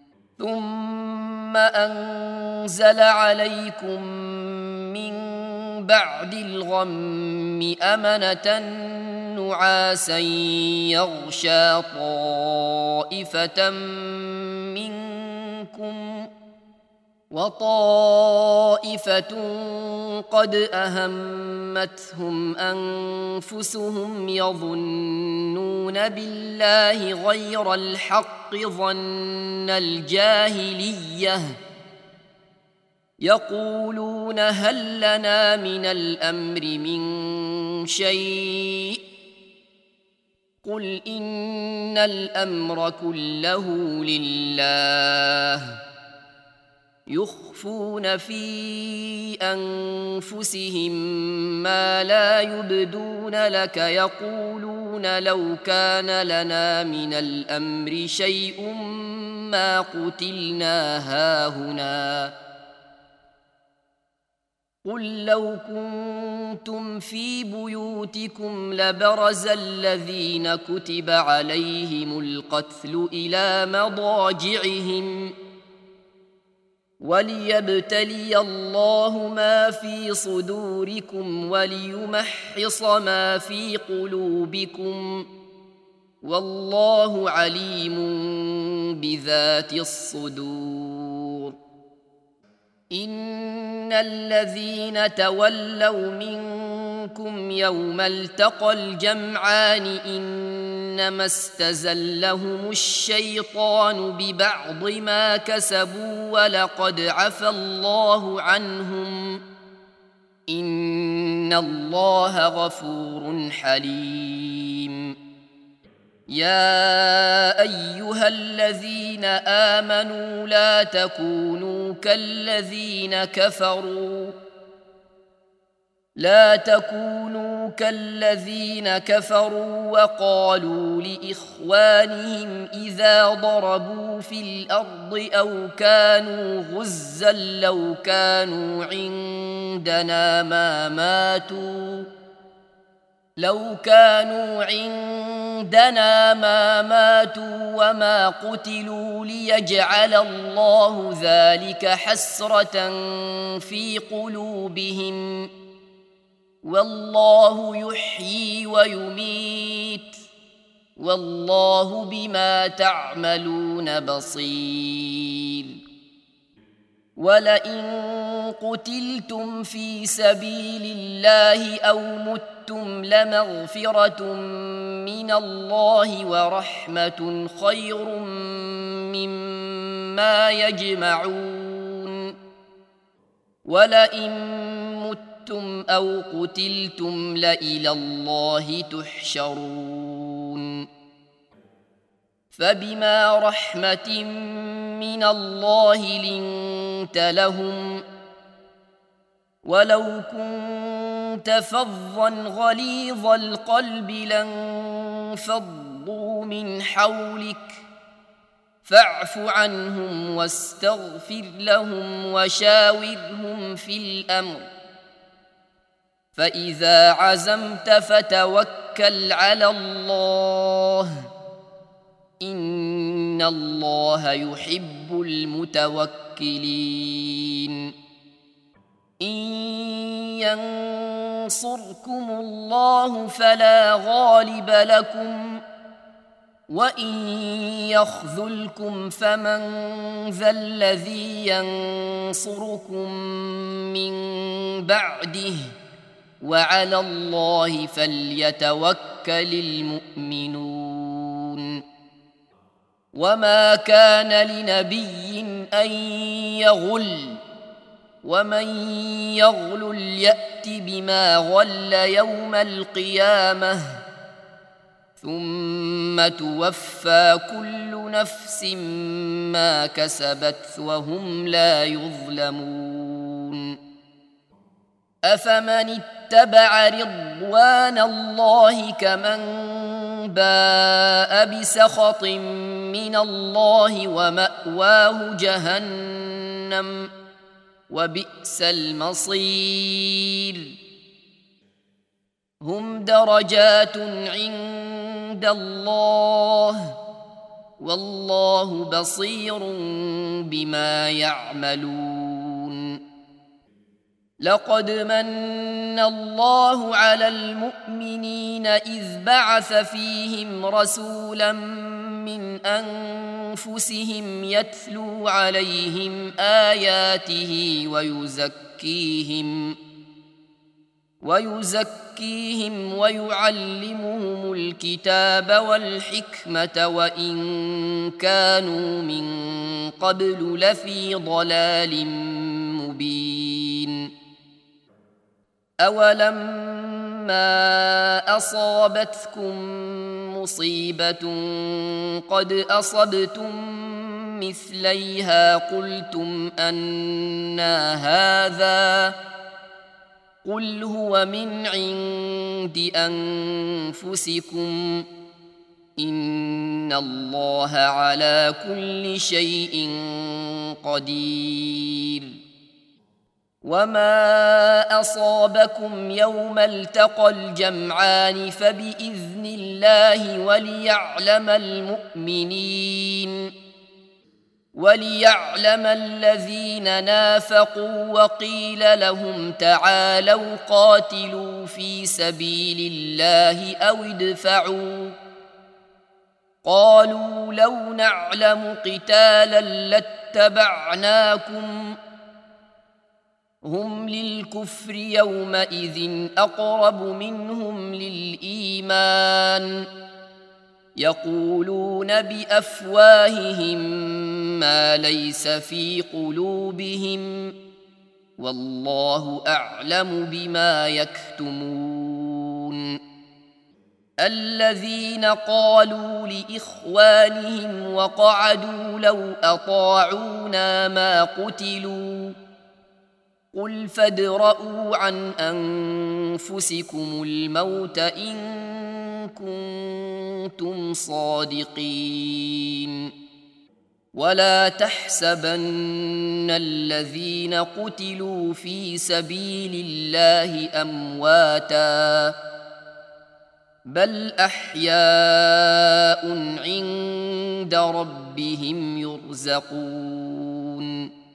[SPEAKER 1] ثم أنزل عليكم من بعد الغم أمنة نعاسا يغشى طائفة منكم وطائفة قد أهمتهم أنفسهم يظنون بالله غير الحق ظن الجاهلية يقولون هل لنا من الأمر من شيء قل إن الأمر كله لله يخفون في أنفسهم ما لا يبدون لك يقولون لو كان لنا من الأمر شيء ما قتلنا هاهنا قل لو كنتم في بيوتكم لبرز الذين كتب عليهم القتل إلى مضاجعهم وليبتلي الله ما في صدوركم وليمحص ما في قلوبكم والله عليم بذات الصدور. إن الذين تولوا منكم يوم التقى الجمعان إنما استزلهم الشيطان ببعض ما كسبوا ولقد عفى الله عنهم إن الله غفور حليم. يا أيها الذين آمنوا لا تكونوا كالذين كفروا لا تكونوا كالذين كفروا وقالوا لإخوانهم إذا ضربوا في الأرض أو كانوا غزا لو كانوا عندنا ما ماتوا لو كانوا عندنا ما ماتوا وما قتلوا ليجعل الله ذلك حسرة في قلوبهم والله يحيي ويميت والله بما تعملون بصير. ولئن قتلتم في سبيل الله أو متم لمغفرة من الله ورحمة خير مما يجمعون. ولئن متم أو قتلتم لإلى الله تحشرون. فبما رحمة من الله لنت لهم ولو كنت فظا غليظ القلب لانفضوا من حولك فاعف عنهم واستغفر لهم وشاورهم في الأمر فإذا عزمت فتوكل على الله إن الله يحب المتوكلين. إن ينصركم الله فلا غالب لكم وإن يخذلكم فمن ذا الذي ينصركم من بعده وعلى الله فليتوكل المؤمنون. وما كان لنبي أن يغل ومن يغل يأت بما غل يوم القيامة ثم توفى كل نفس ما كسبت وهم لا يظلمون. أفمن اتبع رضوان الله كمن باء بسخط من الله ومأواه جهنم وبئس المصير. هم درجات عند الله والله بصير بما يعملون. لقد من الله على المؤمنين إذ بعث فيهم رسولا من أنفسهم يتلو عليهم آياته ويزكيهم ويزكيهم ويعلمهم الكتاب والحكمة وإن كانوا من قبل لفي ضلال مبين. أولما أصابتكم مصيبة قد أصبتم مثليها قلتم أنى هذا قل هو من عند أنفسكم إن الله على كل شيء قدير. وما أصابكم يوم التقى الجمعان فبإذن الله وليعلم المؤمنين وليعلم الذين نافقوا وقيل لهم تعالوا قاتلوا في سبيل الله أو ادفعوا قالوا لو نعلم قتالا لاتبعناكم هم للكفر يومئذ أقرب منهم للإيمان يقولون بأفواههم ما ليس في قلوبهم والله أعلم بما يكتمون الذين قالوا لإخوانهم وقعدوا لو أطاعونا ما قتلوا قل فادرءوا عن أنفسكم الموت إن كنتم صادقين ولا تحسبن الذين قتلوا في سبيل الله أمواتا بل أحياء عند ربهم يرزقون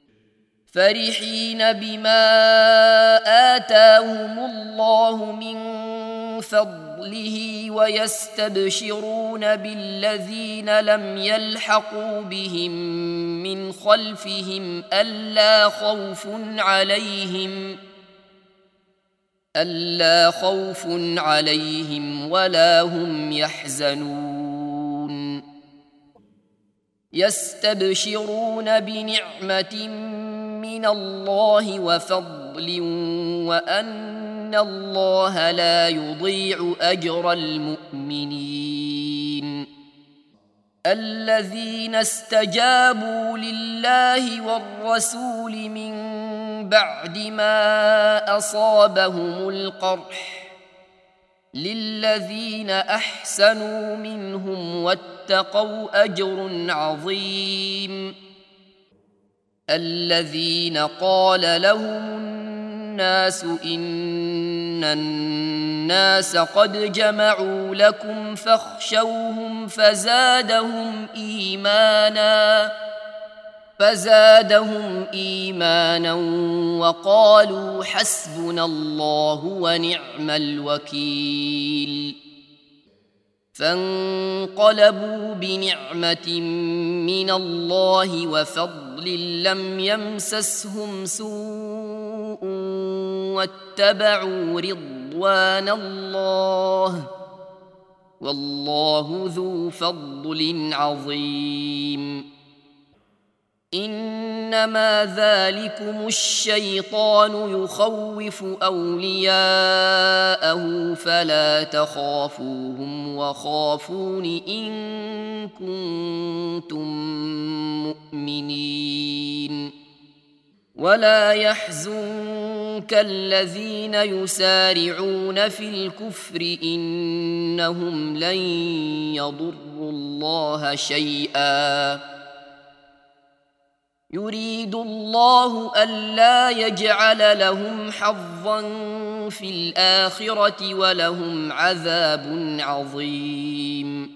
[SPEAKER 1] فرحين بما آتاهم الله من فضله ويستبشرون بالذين لم يلحقوا بهم من خلفهم ألا خوف عليهم ألا خوف عليهم ولا هم يحزنون يستبشرون بنعمة من الله وفضل وأن الله لا يضيع أجر المؤمنين الذين استجابوا لله والرسول من بعد ما أصابهم القرح للذين أحسنوا منهم واتقوا أجر عظيم الذين قال لهم الناس إن الناس قد جمعوا لكم فاخشوهم فزادهم إيمانا فزادهم إيمانا وقالوا حسبنا الله ونعم الوكيل فانقلبوا بنعمة من الله وفضل لم يمسسهم سوء واتبعوا رضوان الله والله ذو فضل عظيم إنما ذلكم الشيطان يخوف أولياءه فلا تخافوهم وخافون إن كنتم مؤمنين ولا يحزنك الذين يسارعون في الكفر إنهم لن يضروا الله شيئا يريد الله ألا يجعل لهم حظا في الآخرة ولهم عذاب عظيم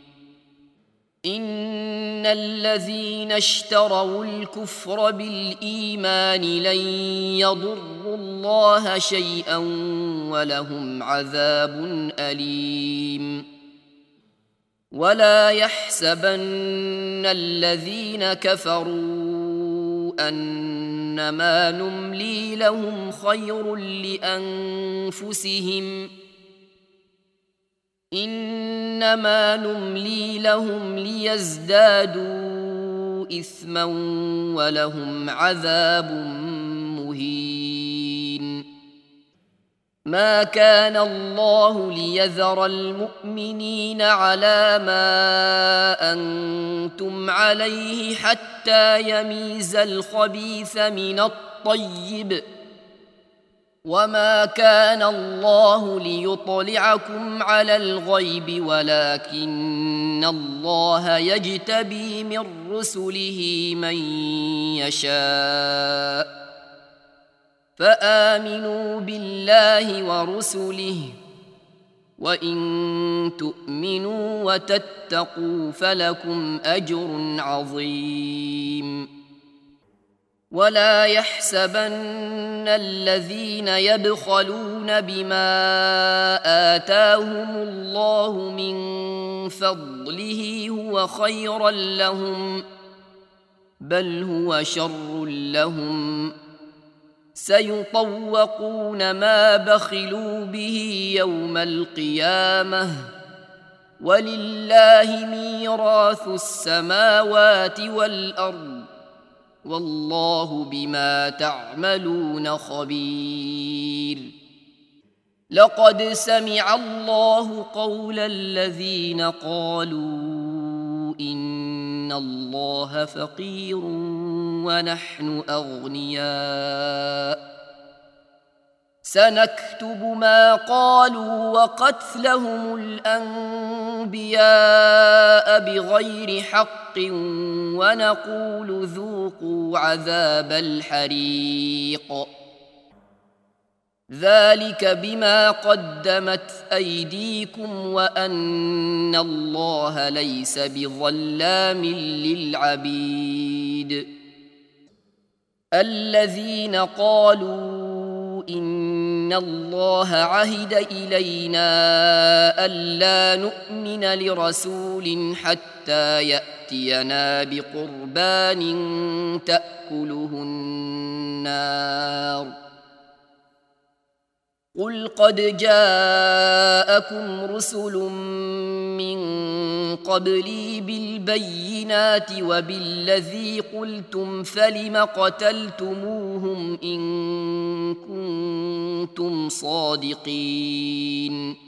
[SPEAKER 1] إن الذين اشتروا الكفر بالإيمان لن يضروا الله شيئا ولهم عذاب أليم ولا يحسبن الذين كفروا أنما نملي لهم خير لأنفسهم إنما نملي لهم ليزدادوا إثما ولهم عذاب مهين ما كان الله ليذر المؤمنين على ما أنتم عليه حتى يميز الخبيث من الطيب وما كان الله ليطلعكم على الغيب ولكن الله يجتبي من رسله من يشاء فآمنوا بالله ورسله، وإن تؤمنوا وتتقوا فلكم أجر عظيم. ولا يحسبن الذين يبخلون بما آتاهم الله من فضله هو خيرا لهم، بل هو شر لهم، سيطوقون ما بخلوا به يوم القيامة، ولله ميراث السماوات والأرض، والله بما تعملون خبير. لقد سمع الله قول الذين قالوا إن الله فقير ونحن أغنياء، سنكتب ما قالوا وقتلهم الأنبياء بغير حق، ونقول ذوقوا عذاب الحريق، ذلك بما قدمت أيديكم وأن الله ليس بظلام للعبيد. الذين قالوا إن الله عهد إلينا ألا نؤمن لرسول حتى يأتينا بقربان تأكله النار، قل قد جاءكم رسل من قبلي بالبينات وبالذي قلتم فلم قتلتموهم إن كنتم صادقين،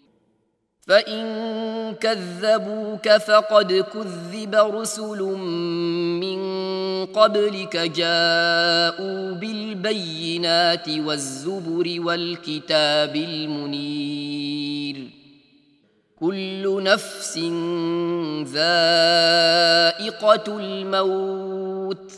[SPEAKER 1] فإن كذبوك فقد كذب رسل من قبلك جاءوا بالبينات والزبر والكتاب المنير، كل نفس ذائقة الموت،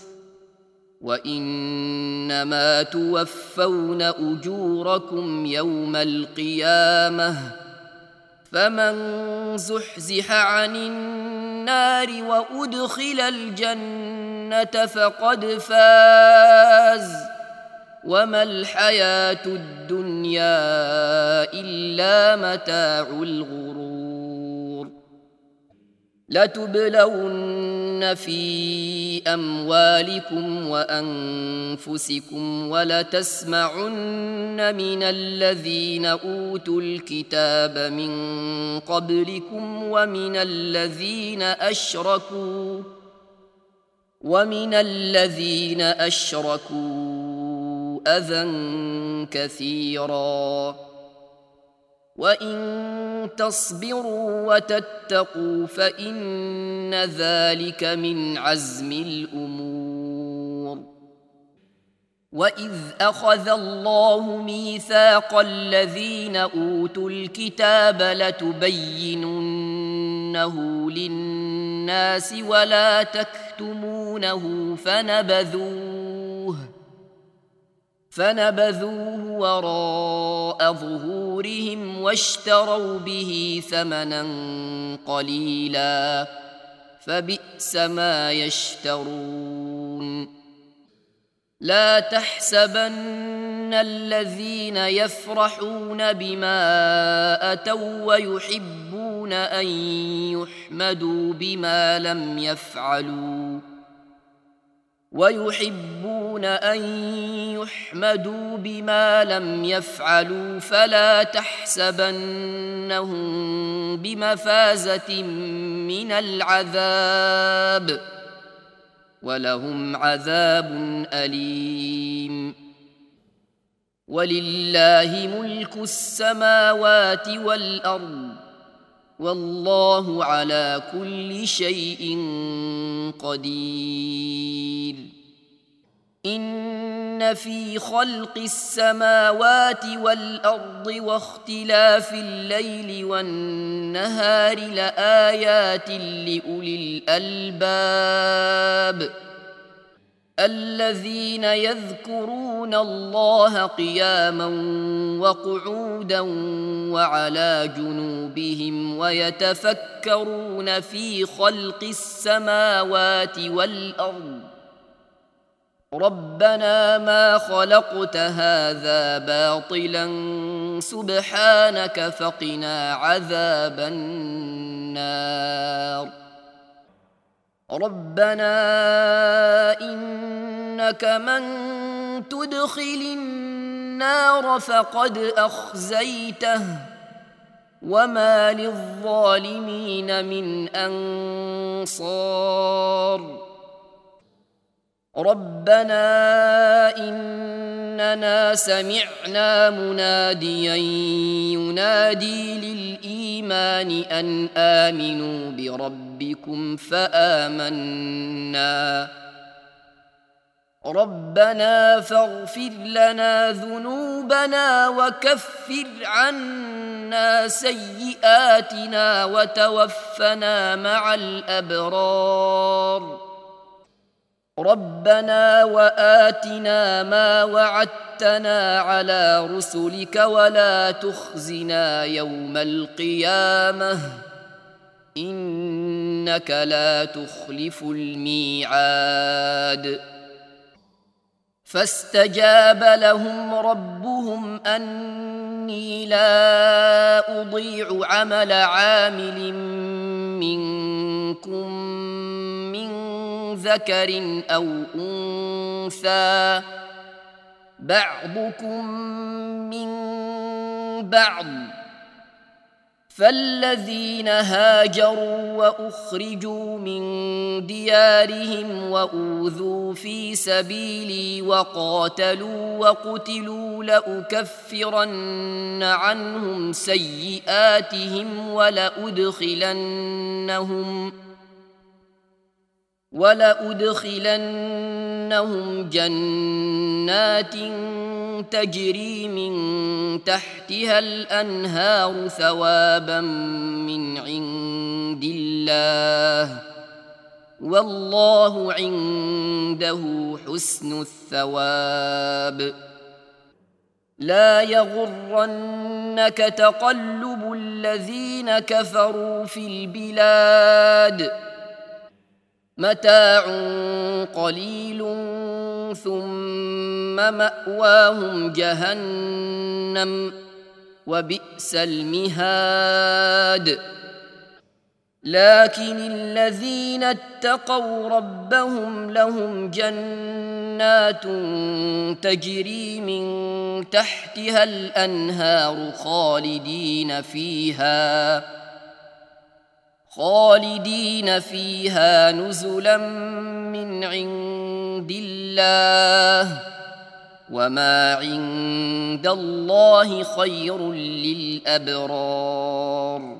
[SPEAKER 1] وإنما توفون أجوركم يوم القيامة، فمن زحزح عن النار وأدخل الجنة فقد فاز، وما الحياة الدنيا إلا متاع الغرور. لتبلون في أموالكم وأنفسكم ولتسمعن من الذين أوتوا الكتاب من قبلكم ومن الذين أشركوا ومن الذين أشركوا أذى كثيرا، وإن تصبروا وتتقوا فإن ذلك من عزم الأمور. وإذ أخذ الله ميثاق الذين أوتوا الكتاب لتبيننه للناس ولا تكتمونه فنبذوه فنبذوه وراء ظهورهم واشتروا به ثمنا قليلا، فبئس ما يشترون. لا تحسبن الذين يفرحون بما أتوا ويحبون أن يحمدوا بما لم يفعلوا ويحبون أن يحمدوا بما لم يفعلوا فلا تحسبنهم بمفازة من العذاب، ولهم عذاب أليم. ولله ملك السماوات والأرض، والله على كل شيء قدير. إن في خلق السماوات والأرض واختلاف الليل والنهار لآيات لأولي الألباب الذين يذكرون الله قياما وقعودا وعلى جنوبهم ويتفكرون في خلق السماوات والأرض ربنا ما خلقت هذا باطلا سبحانك فقنا عذاب النار ربنا إنك من تدخل النار فقد أخزيته وما للظالمين من أنصار ربنا إننا سمعنا مناديا ينادي للإيمان أن آمنوا بربكم فآمنا ربنا فاغفر لنا ذنوبنا وكفر عنا سيئاتنا وتوفنا مع الأبرار ربنا وآتنا ما وعدتنا على رسلك ولا تخزنا يوم القيامة إنك لا تخلف الميعاد فاستجاب لهم ربهم أني لا أضيع عمل عامل منكم من ذكر أو أنثى بعضكم من بعض فالذين هاجروا وأخرجوا من ديارهم وأوذوا في سبيلي وقاتلوا وقتلوا لأكفرن عنهم سيئاتهم ولأدخلنهم ولأدخلنهم جنات تجري من تحتها الأنهار ثوابا من عند الله والله عنده حسن الثواب لا يغرنك تقلب الذين كفروا في البلاد متاع قليل ثم مأواهم جهنم وبئس المهاد لكن الذين اتقوا ربهم لهم جنات تجري من تحتها الأنهار خالدين فيها خالدين فيها نزلا من عند الله وما عند الله خير للأبرار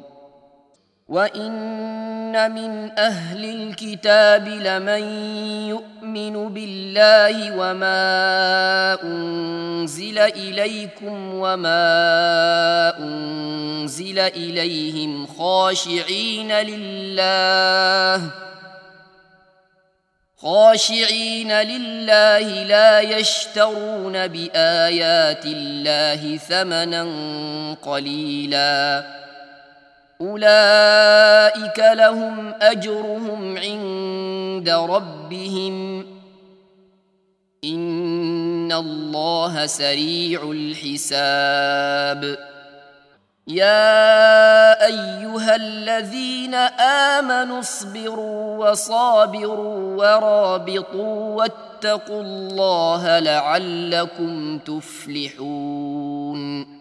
[SPEAKER 1] وإن من أهل الكتاب لمن يؤمن بالله وما أنزل إليكم وما أنزل إليهم خاشعين لله خاشعين لله لا يشترون بآيات الله ثمنا قليلا أولئك لهم أجرهم عند ربهم إن الله سريع الحساب يا أيها الذين آمنوا اصبروا وصابروا ورابطوا واتقوا الله لعلكم تفلحون